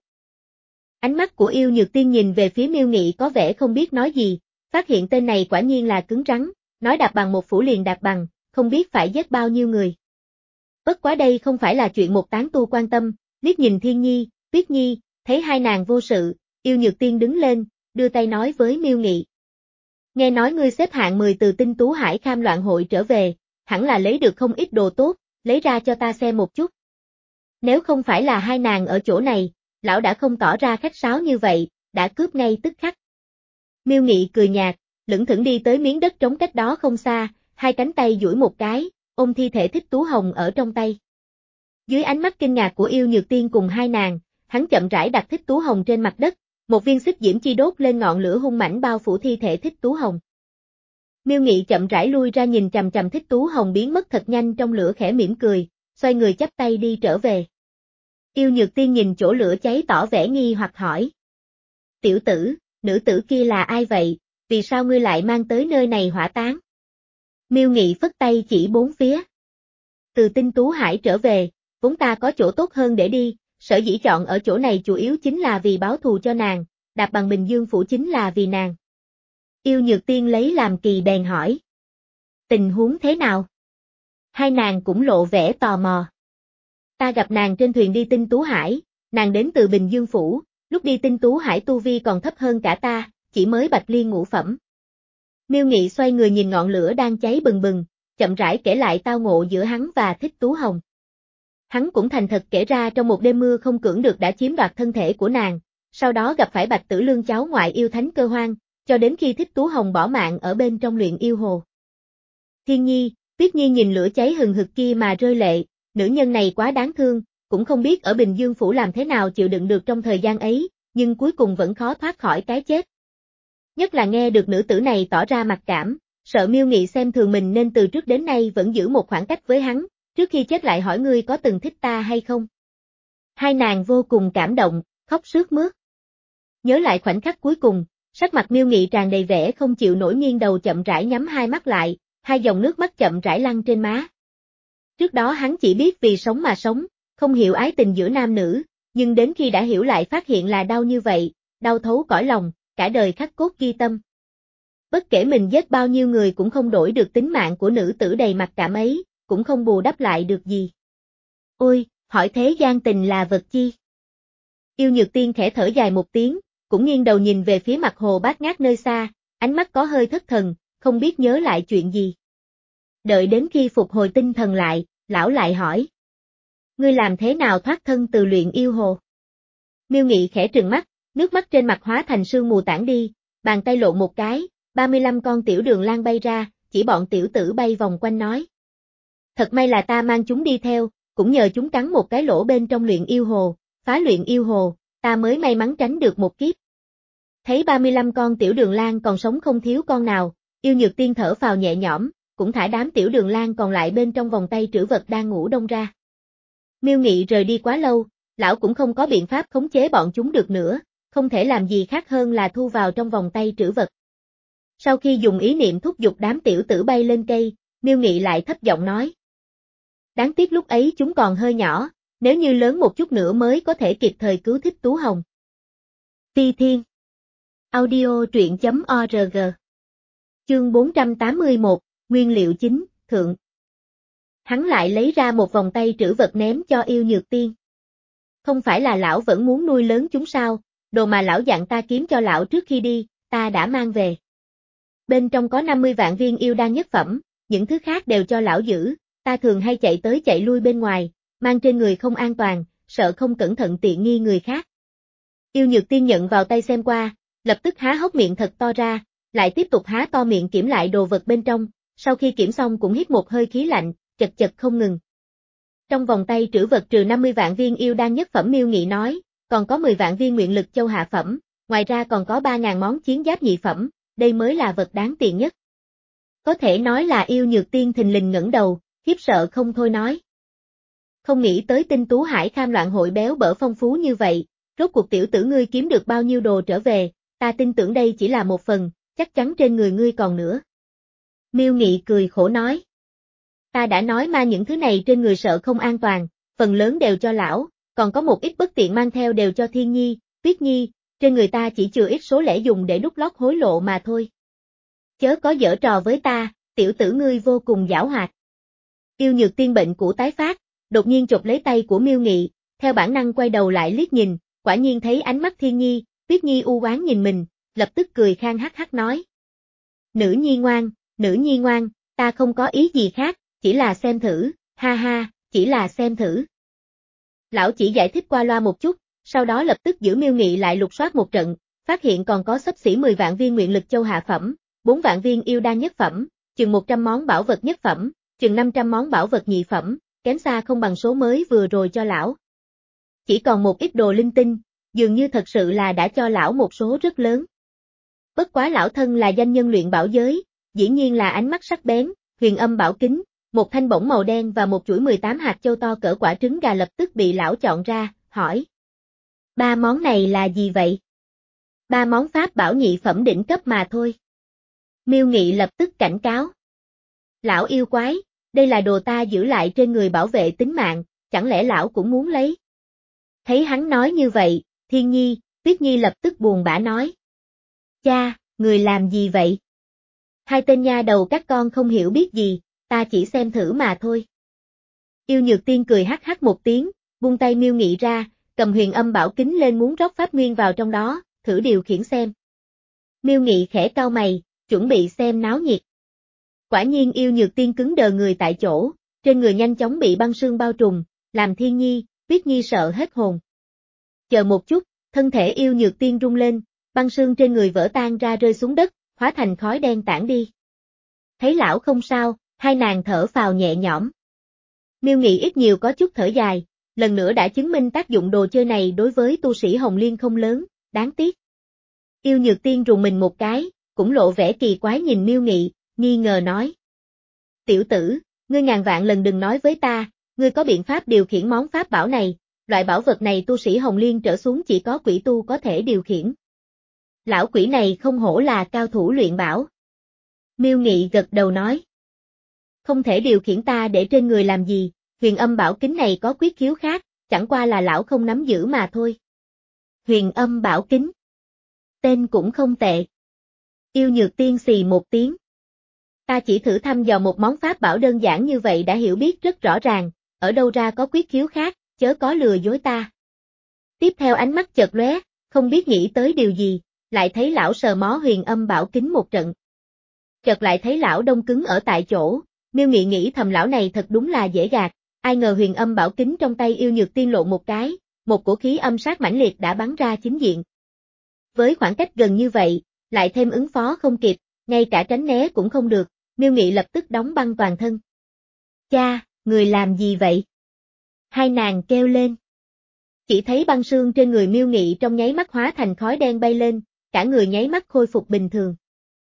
Ánh mắt của Yêu Nhược Tiên nhìn về phía Miêu Nghị có vẻ không biết nói gì, phát hiện tên này quả nhiên là cứng rắn, nói đạp bằng một phủ liền đạp bằng, không biết phải giết bao nhiêu người. Bất quá đây không phải là chuyện một tán tu quan tâm, liếc nhìn Thiên Nhi, Tuyết Nhi, thấy hai nàng vô sự, Yêu Nhược Tiên đứng lên, đưa tay nói với Miêu Nghị. Nghe nói ngươi xếp hạng mười từ Tinh Tú Hải Kham Loạn hội trở về, hẳn là lấy được không ít đồ tốt, lấy ra cho ta xem một chút. Nếu không phải là hai nàng ở chỗ này, lão đã không tỏ ra khách sáo như vậy, đã cướp ngay tức khắc. Miêu Nghị cười nhạt, lững thững đi tới miếng đất trống cách đó không xa, hai cánh tay duỗi một cái, ôm thi thể Thích Tú Hồng ở trong tay. Dưới ánh mắt kinh ngạc của Yêu Nhược Tiên cùng hai nàng, hắn chậm rãi đặt Thích Tú Hồng trên mặt đất, một viên xích diễm chi đốt lên ngọn lửa hung mãnh bao phủ thi thể Thích Tú Hồng. Miêu Nghị chậm rãi lui ra nhìn chằm chằm Thích Tú Hồng biến mất thật nhanh trong lửa khẽ mỉm cười, xoay người chắp tay đi trở về. Yêu Nhược Tiên nhìn chỗ lửa cháy tỏ vẻ nghi hoặc hỏi. Tiểu tử, nữ tử kia là ai vậy, vì sao ngươi lại mang tới nơi này hỏa táng? Miêu Nghị phất tay chỉ bốn phía. Từ Tinh Tú Hải trở về, vốn ta có chỗ tốt hơn để đi, sở dĩ chọn ở chỗ này chủ yếu chính là vì báo thù cho nàng, đạp bằng Bình Dương phủ chính là vì nàng. Yêu Nhược Tiên lấy làm kỳ bèn hỏi. Tình huống thế nào? Hai nàng cũng lộ vẻ tò mò. Ta gặp nàng trên thuyền đi Tinh Tú Hải, nàng đến từ Bình Dương phủ, lúc đi Tinh Tú Hải tu vi còn thấp hơn cả ta, chỉ mới bạch liên ngũ phẩm. Miêu Nghị xoay người nhìn ngọn lửa đang cháy bừng bừng, chậm rãi kể lại tao ngộ giữa hắn và Thích Tú Hồng. Hắn cũng thành thật kể ra trong một đêm mưa không cưỡng được đã chiếm đoạt thân thể của nàng, sau đó gặp phải Bạch Tử Lương cháu ngoại yêu thánh Cơ Hoang, cho đến khi Thích Tú Hồng bỏ mạng ở bên trong luyện yêu hồ. Thiên Nhi, Tuyết Nhi nhìn lửa cháy hừng hực kia mà rơi lệ, nữ nhân này quá đáng thương, cũng không biết ở Bình Dương phủ làm thế nào chịu đựng được trong thời gian ấy, nhưng cuối cùng vẫn khó thoát khỏi cái chết. Nhất là nghe được nữ tử này tỏ ra mặc cảm, sợ Miêu Nghị xem thường mình nên từ trước đến nay vẫn giữ một khoảng cách với hắn, trước khi chết lại hỏi ngươi có từng thích ta hay không. Hai nàng vô cùng cảm động, khóc sướt mướt. Nhớ lại khoảnh khắc cuối cùng, sắc mặt Miêu Nghị tràn đầy vẻ không chịu nổi nghiêng đầu chậm rãi nhắm hai mắt lại, hai dòng nước mắt chậm rãi lăn trên má. Trước đó hắn chỉ biết vì sống mà sống, không hiểu ái tình giữa nam nữ, nhưng đến khi đã hiểu lại phát hiện là đau như vậy, đau thấu cõi lòng, cả đời khắc cốt ghi tâm. Bất kể mình giết bao nhiêu người cũng không đổi được tính mạng của nữ tử đầy mặc cảm ấy, cũng không bù đắp lại được gì. Ôi, hỏi thế gian tình là vật chi? Yêu Nhược Tiên khẽ thở dài một tiếng, cũng nghiêng đầu nhìn về phía mặt hồ bát ngát nơi xa, ánh mắt có hơi thất thần, không biết nhớ lại chuyện gì. Đợi đến khi phục hồi tinh thần lại, lão lại hỏi. Ngươi làm thế nào thoát thân từ luyện yêu hồ? Miêu Nghị khẽ trừng mắt, nước mắt trên mặt hóa thành sương mù tản đi, bàn tay lộn một cái, ba mươi lăm con tiểu đường lang bay ra, chỉ bọn tiểu tử bay vòng quanh nói. Thật may là ta mang chúng đi theo, cũng nhờ chúng cắn một cái lỗ bên trong luyện yêu hồ, phá luyện yêu hồ, ta mới may mắn tránh được một kiếp. Thấy ba mươi lăm con tiểu đường lang còn sống không thiếu con nào, Yêu Nhược Tiên thở phào nhẹ nhõm, cũng thả đám tiểu đường lang còn lại bên trong vòng tay trữ vật đang ngủ đông ra. Miêu Nghị rời đi quá lâu, lão cũng không có biện pháp khống chế bọn chúng được nữa, không thể làm gì khác hơn là thu vào trong vòng tay trữ vật. Sau khi dùng ý niệm thúc giục đám tiểu tử bay lên cây, Miêu Nghị lại thấp giọng nói. Đáng tiếc lúc ấy chúng còn hơi nhỏ, nếu như lớn một chút nữa mới có thể kịp thời cứu Thích Tú Hồng. Phi Thiên Audio truyện chấm org Chương bốn trăm tám mươi mốt, Nguyên liệu chính, thượng. Hắn lại lấy ra một vòng tay trữ vật ném cho Yêu Nhược Tiên. Không phải là lão vẫn muốn nuôi lớn chúng sao, đồ mà lão dặn ta kiếm cho lão trước khi đi, ta đã mang về. Bên trong có năm mươi vạn viên yêu đan nhất phẩm, những thứ khác đều cho lão giữ, ta thường hay chạy tới chạy lui bên ngoài, mang trên người không an toàn, sợ không cẩn thận tiện nghi người khác. Yêu Nhược Tiên nhận vào tay xem qua, lập tức há hốc miệng thật to ra, lại tiếp tục há to miệng kiểm lại đồ vật bên trong, sau khi kiểm xong cũng hít một hơi khí lạnh, chật chật không ngừng. Trong vòng tay trữ vật trừ năm mươi vạn viên yêu đan nhất phẩm Miêu Nghị nói, còn có mười vạn viên nguyện lực châu hạ phẩm, ngoài ra còn có ba ngàn món chiến giáp nhị phẩm, đây mới là vật đáng tiền nhất. Có thể nói là Yêu Nhược Tiên thình lình ngẩng đầu, khiếp sợ không thôi nói. Không nghĩ tới Tinh Tú Hải Kham loạn hội béo bở phong phú như vậy, rốt cuộc tiểu tử ngươi kiếm được bao nhiêu đồ trở về, ta tin tưởng đây chỉ là một phần, chắc chắn trên người ngươi còn nữa. Miêu Nghị cười khổ nói. Ta đã nói mà những thứ này trên người sợ không an toàn, phần lớn đều cho lão, còn có một ít bất tiện mang theo đều cho Thiên Nhi, Tuyết Nhi, trên người ta chỉ chừa ít số lẻ dùng để đút lót hối lộ mà thôi. Chớ có giở trò với ta, tiểu tử ngươi vô cùng giảo hoạt. Yêu Nhược Tiên bệnh cũ tái phát, đột nhiên chộp lấy tay của Miêu Nghị, theo bản năng quay đầu lại liếc nhìn, quả nhiên thấy ánh mắt Thiên Nhi, Tuyết Nhi u oán nhìn mình, lập tức cười khang hắc hắc nói. Nữ nhi ngoan, nữ nhi ngoan, ta không có ý gì khác, chỉ là xem thử, ha ha, chỉ là xem thử. Lão chỉ giải thích qua loa một chút, sau đó lập tức giữ Miêu Nghị lại lục soát một trận, phát hiện còn có xấp xỉ mười vạn viên nguyện lực châu hạ phẩm, bốn vạn viên yêu đan nhất phẩm, chừng một trăm món bảo vật nhất phẩm, chừng năm trăm món bảo vật nhị phẩm, kém xa không bằng số mới vừa rồi cho lão. Chỉ còn một ít đồ linh tinh, dường như thật sự là đã cho lão một số rất lớn. Bất quá lão thân là danh nhân luyện bảo giới, dĩ nhiên là ánh mắt sắc bén, huyền âm bảo kính, một thanh bổng màu đen và một chuỗi mười tám hạt châu to cỡ quả trứng gà lập tức bị lão chọn ra, hỏi. Ba món này là gì vậy? Ba món pháp bảo nhị phẩm đỉnh cấp mà thôi. Miêu Nghị lập tức cảnh cáo. Lão yêu quái, đây là đồ ta giữ lại trên người bảo vệ tính mạng, chẳng lẽ lão cũng muốn lấy? Thấy hắn nói như vậy, Thiên Nhi, Tuyết Nhi lập tức buồn bã nói. Cha, người làm gì vậy? Hai tên nha đầu các con không hiểu biết gì, ta chỉ xem thử mà thôi. Yêu Nhược Tiên cười hắc hắc một tiếng, buông tay Miêu Nghị ra, cầm huyền âm bảo kính lên muốn rót pháp nguyên vào trong đó, thử điều khiển xem. Miêu Nghị khẽ cau mày, chuẩn bị xem náo nhiệt. Quả nhiên Yêu Nhược Tiên cứng đờ người tại chỗ, trên người nhanh chóng bị băng sương bao trùm, làm Thiên Nhi, Tuyết Nhi sợ hết hồn. Chờ một chút, thân thể Yêu Nhược Tiên rung lên, băng sương trên người vỡ tan ra rơi xuống đất, hóa thành khói đen tản đi. Thấy lão không sao, hai nàng thở phào nhẹ nhõm. Miêu Nghị ít nhiều có chút thở dài, lần nữa đã chứng minh tác dụng đồ chơi này đối với tu sĩ Hồng Liên không lớn, đáng tiếc. Yêu Nhược Tiên rùng mình một cái, cũng lộ vẻ kỳ quái nhìn Miêu Nghị, nghi ngờ nói. Tiểu tử, ngươi ngàn vạn lần đừng nói với ta, ngươi có biện pháp điều khiển món pháp bảo này, loại bảo vật này tu sĩ Hồng Liên trở xuống chỉ có quỷ tu có thể điều khiển. Lão quỷ này không hổ là cao thủ luyện bảo. Miêu Nghị gật đầu nói. Không thể điều khiển ta để trên người làm gì, huyền âm bảo kính này có quyết khiếu khác, chẳng qua là lão không nắm giữ mà thôi. Huyền âm bảo kính. Tên cũng không tệ. Yêu Nhược Tiên xì một tiếng. Ta chỉ thử thăm dò một món pháp bảo đơn giản như vậy đã hiểu biết rất rõ ràng, ở đâu ra có quyết khiếu khác, chớ có lừa dối ta. Tiếp theo ánh mắt chợt lóe, không biết nghĩ tới điều gì, lại thấy lão sờ mó huyền âm bảo kính một trận. Chợt lại thấy lão đông cứng ở tại chỗ, Miêu Nghị nghĩ thầm lão này thật đúng là dễ gạt, ai ngờ huyền âm bảo kính trong tay Yêu Nhược Tiên lộ một cái, một cổ khí âm sát mãnh liệt đã bắn ra chính diện. Với khoảng cách gần như vậy, lại thêm ứng phó không kịp, ngay cả tránh né cũng không được, Miêu Nghị lập tức đóng băng toàn thân. Cha, người làm gì vậy? Hai nàng kêu lên. Chỉ thấy băng sương trên người Miêu Nghị trong nháy mắt hóa thành khói đen bay lên, cả người nháy mắt khôi phục bình thường.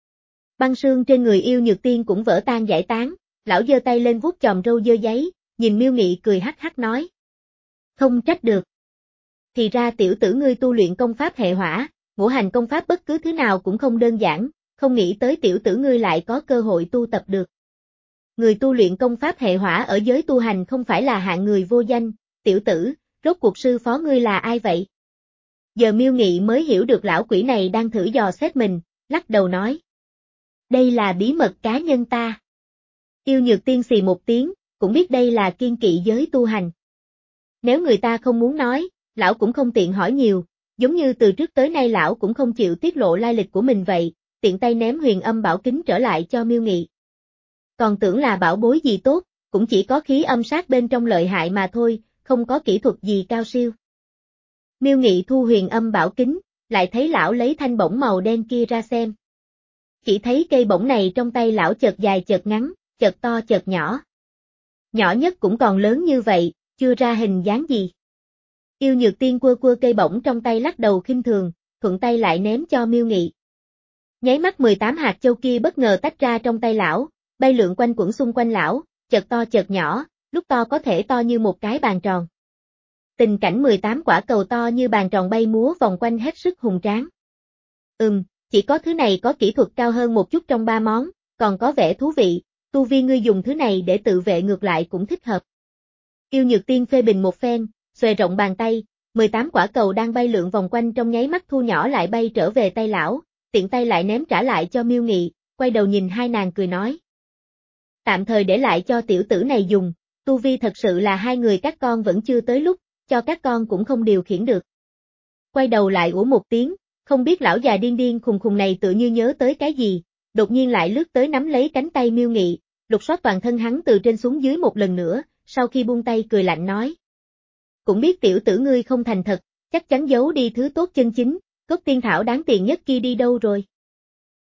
Băng sương trên người Yêu Nhược Tiên cũng vỡ tan giải tán, lão giơ tay lên vuốt chòm râu dơ giấy, nhìn Miêu Nghị cười hắc hắc nói. Không trách được. Thì ra tiểu tử ngươi tu luyện công pháp hệ hỏa, ngũ hành công pháp bất cứ thứ nào cũng không đơn giản, không nghĩ tới tiểu tử ngươi lại có cơ hội tu tập được. Người tu luyện công pháp hệ hỏa ở giới tu hành không phải là hạng người vô danh, tiểu tử, rốt cuộc sư phó ngươi là ai vậy? Giờ Miêu Nghị mới hiểu được lão quỷ này đang thử dò xét mình, lắc đầu nói. Đây là bí mật cá nhân ta. Yêu Nhược Tiên xì một tiếng, cũng biết đây là kiêng kỵ giới tu hành. Nếu người ta không muốn nói, lão cũng không tiện hỏi nhiều, giống như từ trước tới nay lão cũng không chịu tiết lộ lai lịch của mình vậy, tiện tay ném huyền âm bảo kính trở lại cho Miêu Nghị. Còn tưởng là bảo bối gì tốt, cũng chỉ có khí âm sát bên trong lợi hại mà thôi, không có kỹ thuật gì cao siêu. Miêu Nghị thu huyền âm bảo kính, lại thấy lão lấy thanh bổng màu đen kia ra xem. Chỉ thấy cây bổng này trong tay lão chợt dài chợt ngắn, chợt to chợt nhỏ. Nhỏ nhất cũng còn lớn như vậy, chưa ra hình dáng gì. Yêu Nhược Tiên quơ quơ cây bổng trong tay lắc đầu khinh thường, thuận tay lại ném cho Miêu Nghị. Nháy mắt mười tám hạt châu kia bất ngờ tách ra trong tay lão, bay lượn quanh quẩn xung quanh lão, chợt to chợt nhỏ, lúc to có thể to như một cái bàn tròn. Tình cảnh mười tám quả cầu to như bàn tròn bay múa vòng quanh hết sức hùng tráng. Ừm, chỉ có thứ này có kỹ thuật cao hơn một chút trong ba món, còn có vẻ thú vị, tu vi ngươi dùng thứ này để tự vệ ngược lại cũng thích hợp. Yêu Nhược Tiên phê bình một phen, xòe rộng bàn tay, mười tám quả cầu đang bay lượn vòng quanh trong nháy mắt thu nhỏ lại bay trở về tay lão, tiện tay lại ném trả lại cho Miêu Nghị, quay đầu nhìn hai nàng cười nói. Tạm thời để lại cho tiểu tử này dùng, tu vi thật sự là hai người các con vẫn chưa tới lúc, cho các con cũng không điều khiển được. Quay đầu lại ủa một tiếng, không biết lão già điên điên khùng khùng này tự như nhớ tới cái gì, đột nhiên lại lướt tới nắm lấy cánh tay Miêu Nghị, lục soát toàn thân hắn từ trên xuống dưới một lần nữa, sau khi buông tay cười lạnh nói. Cũng biết tiểu tử ngươi không thành thật, chắc chắn giấu đi thứ tốt chân chính, cốt tiên thảo đáng tiền nhất kia đi đâu rồi.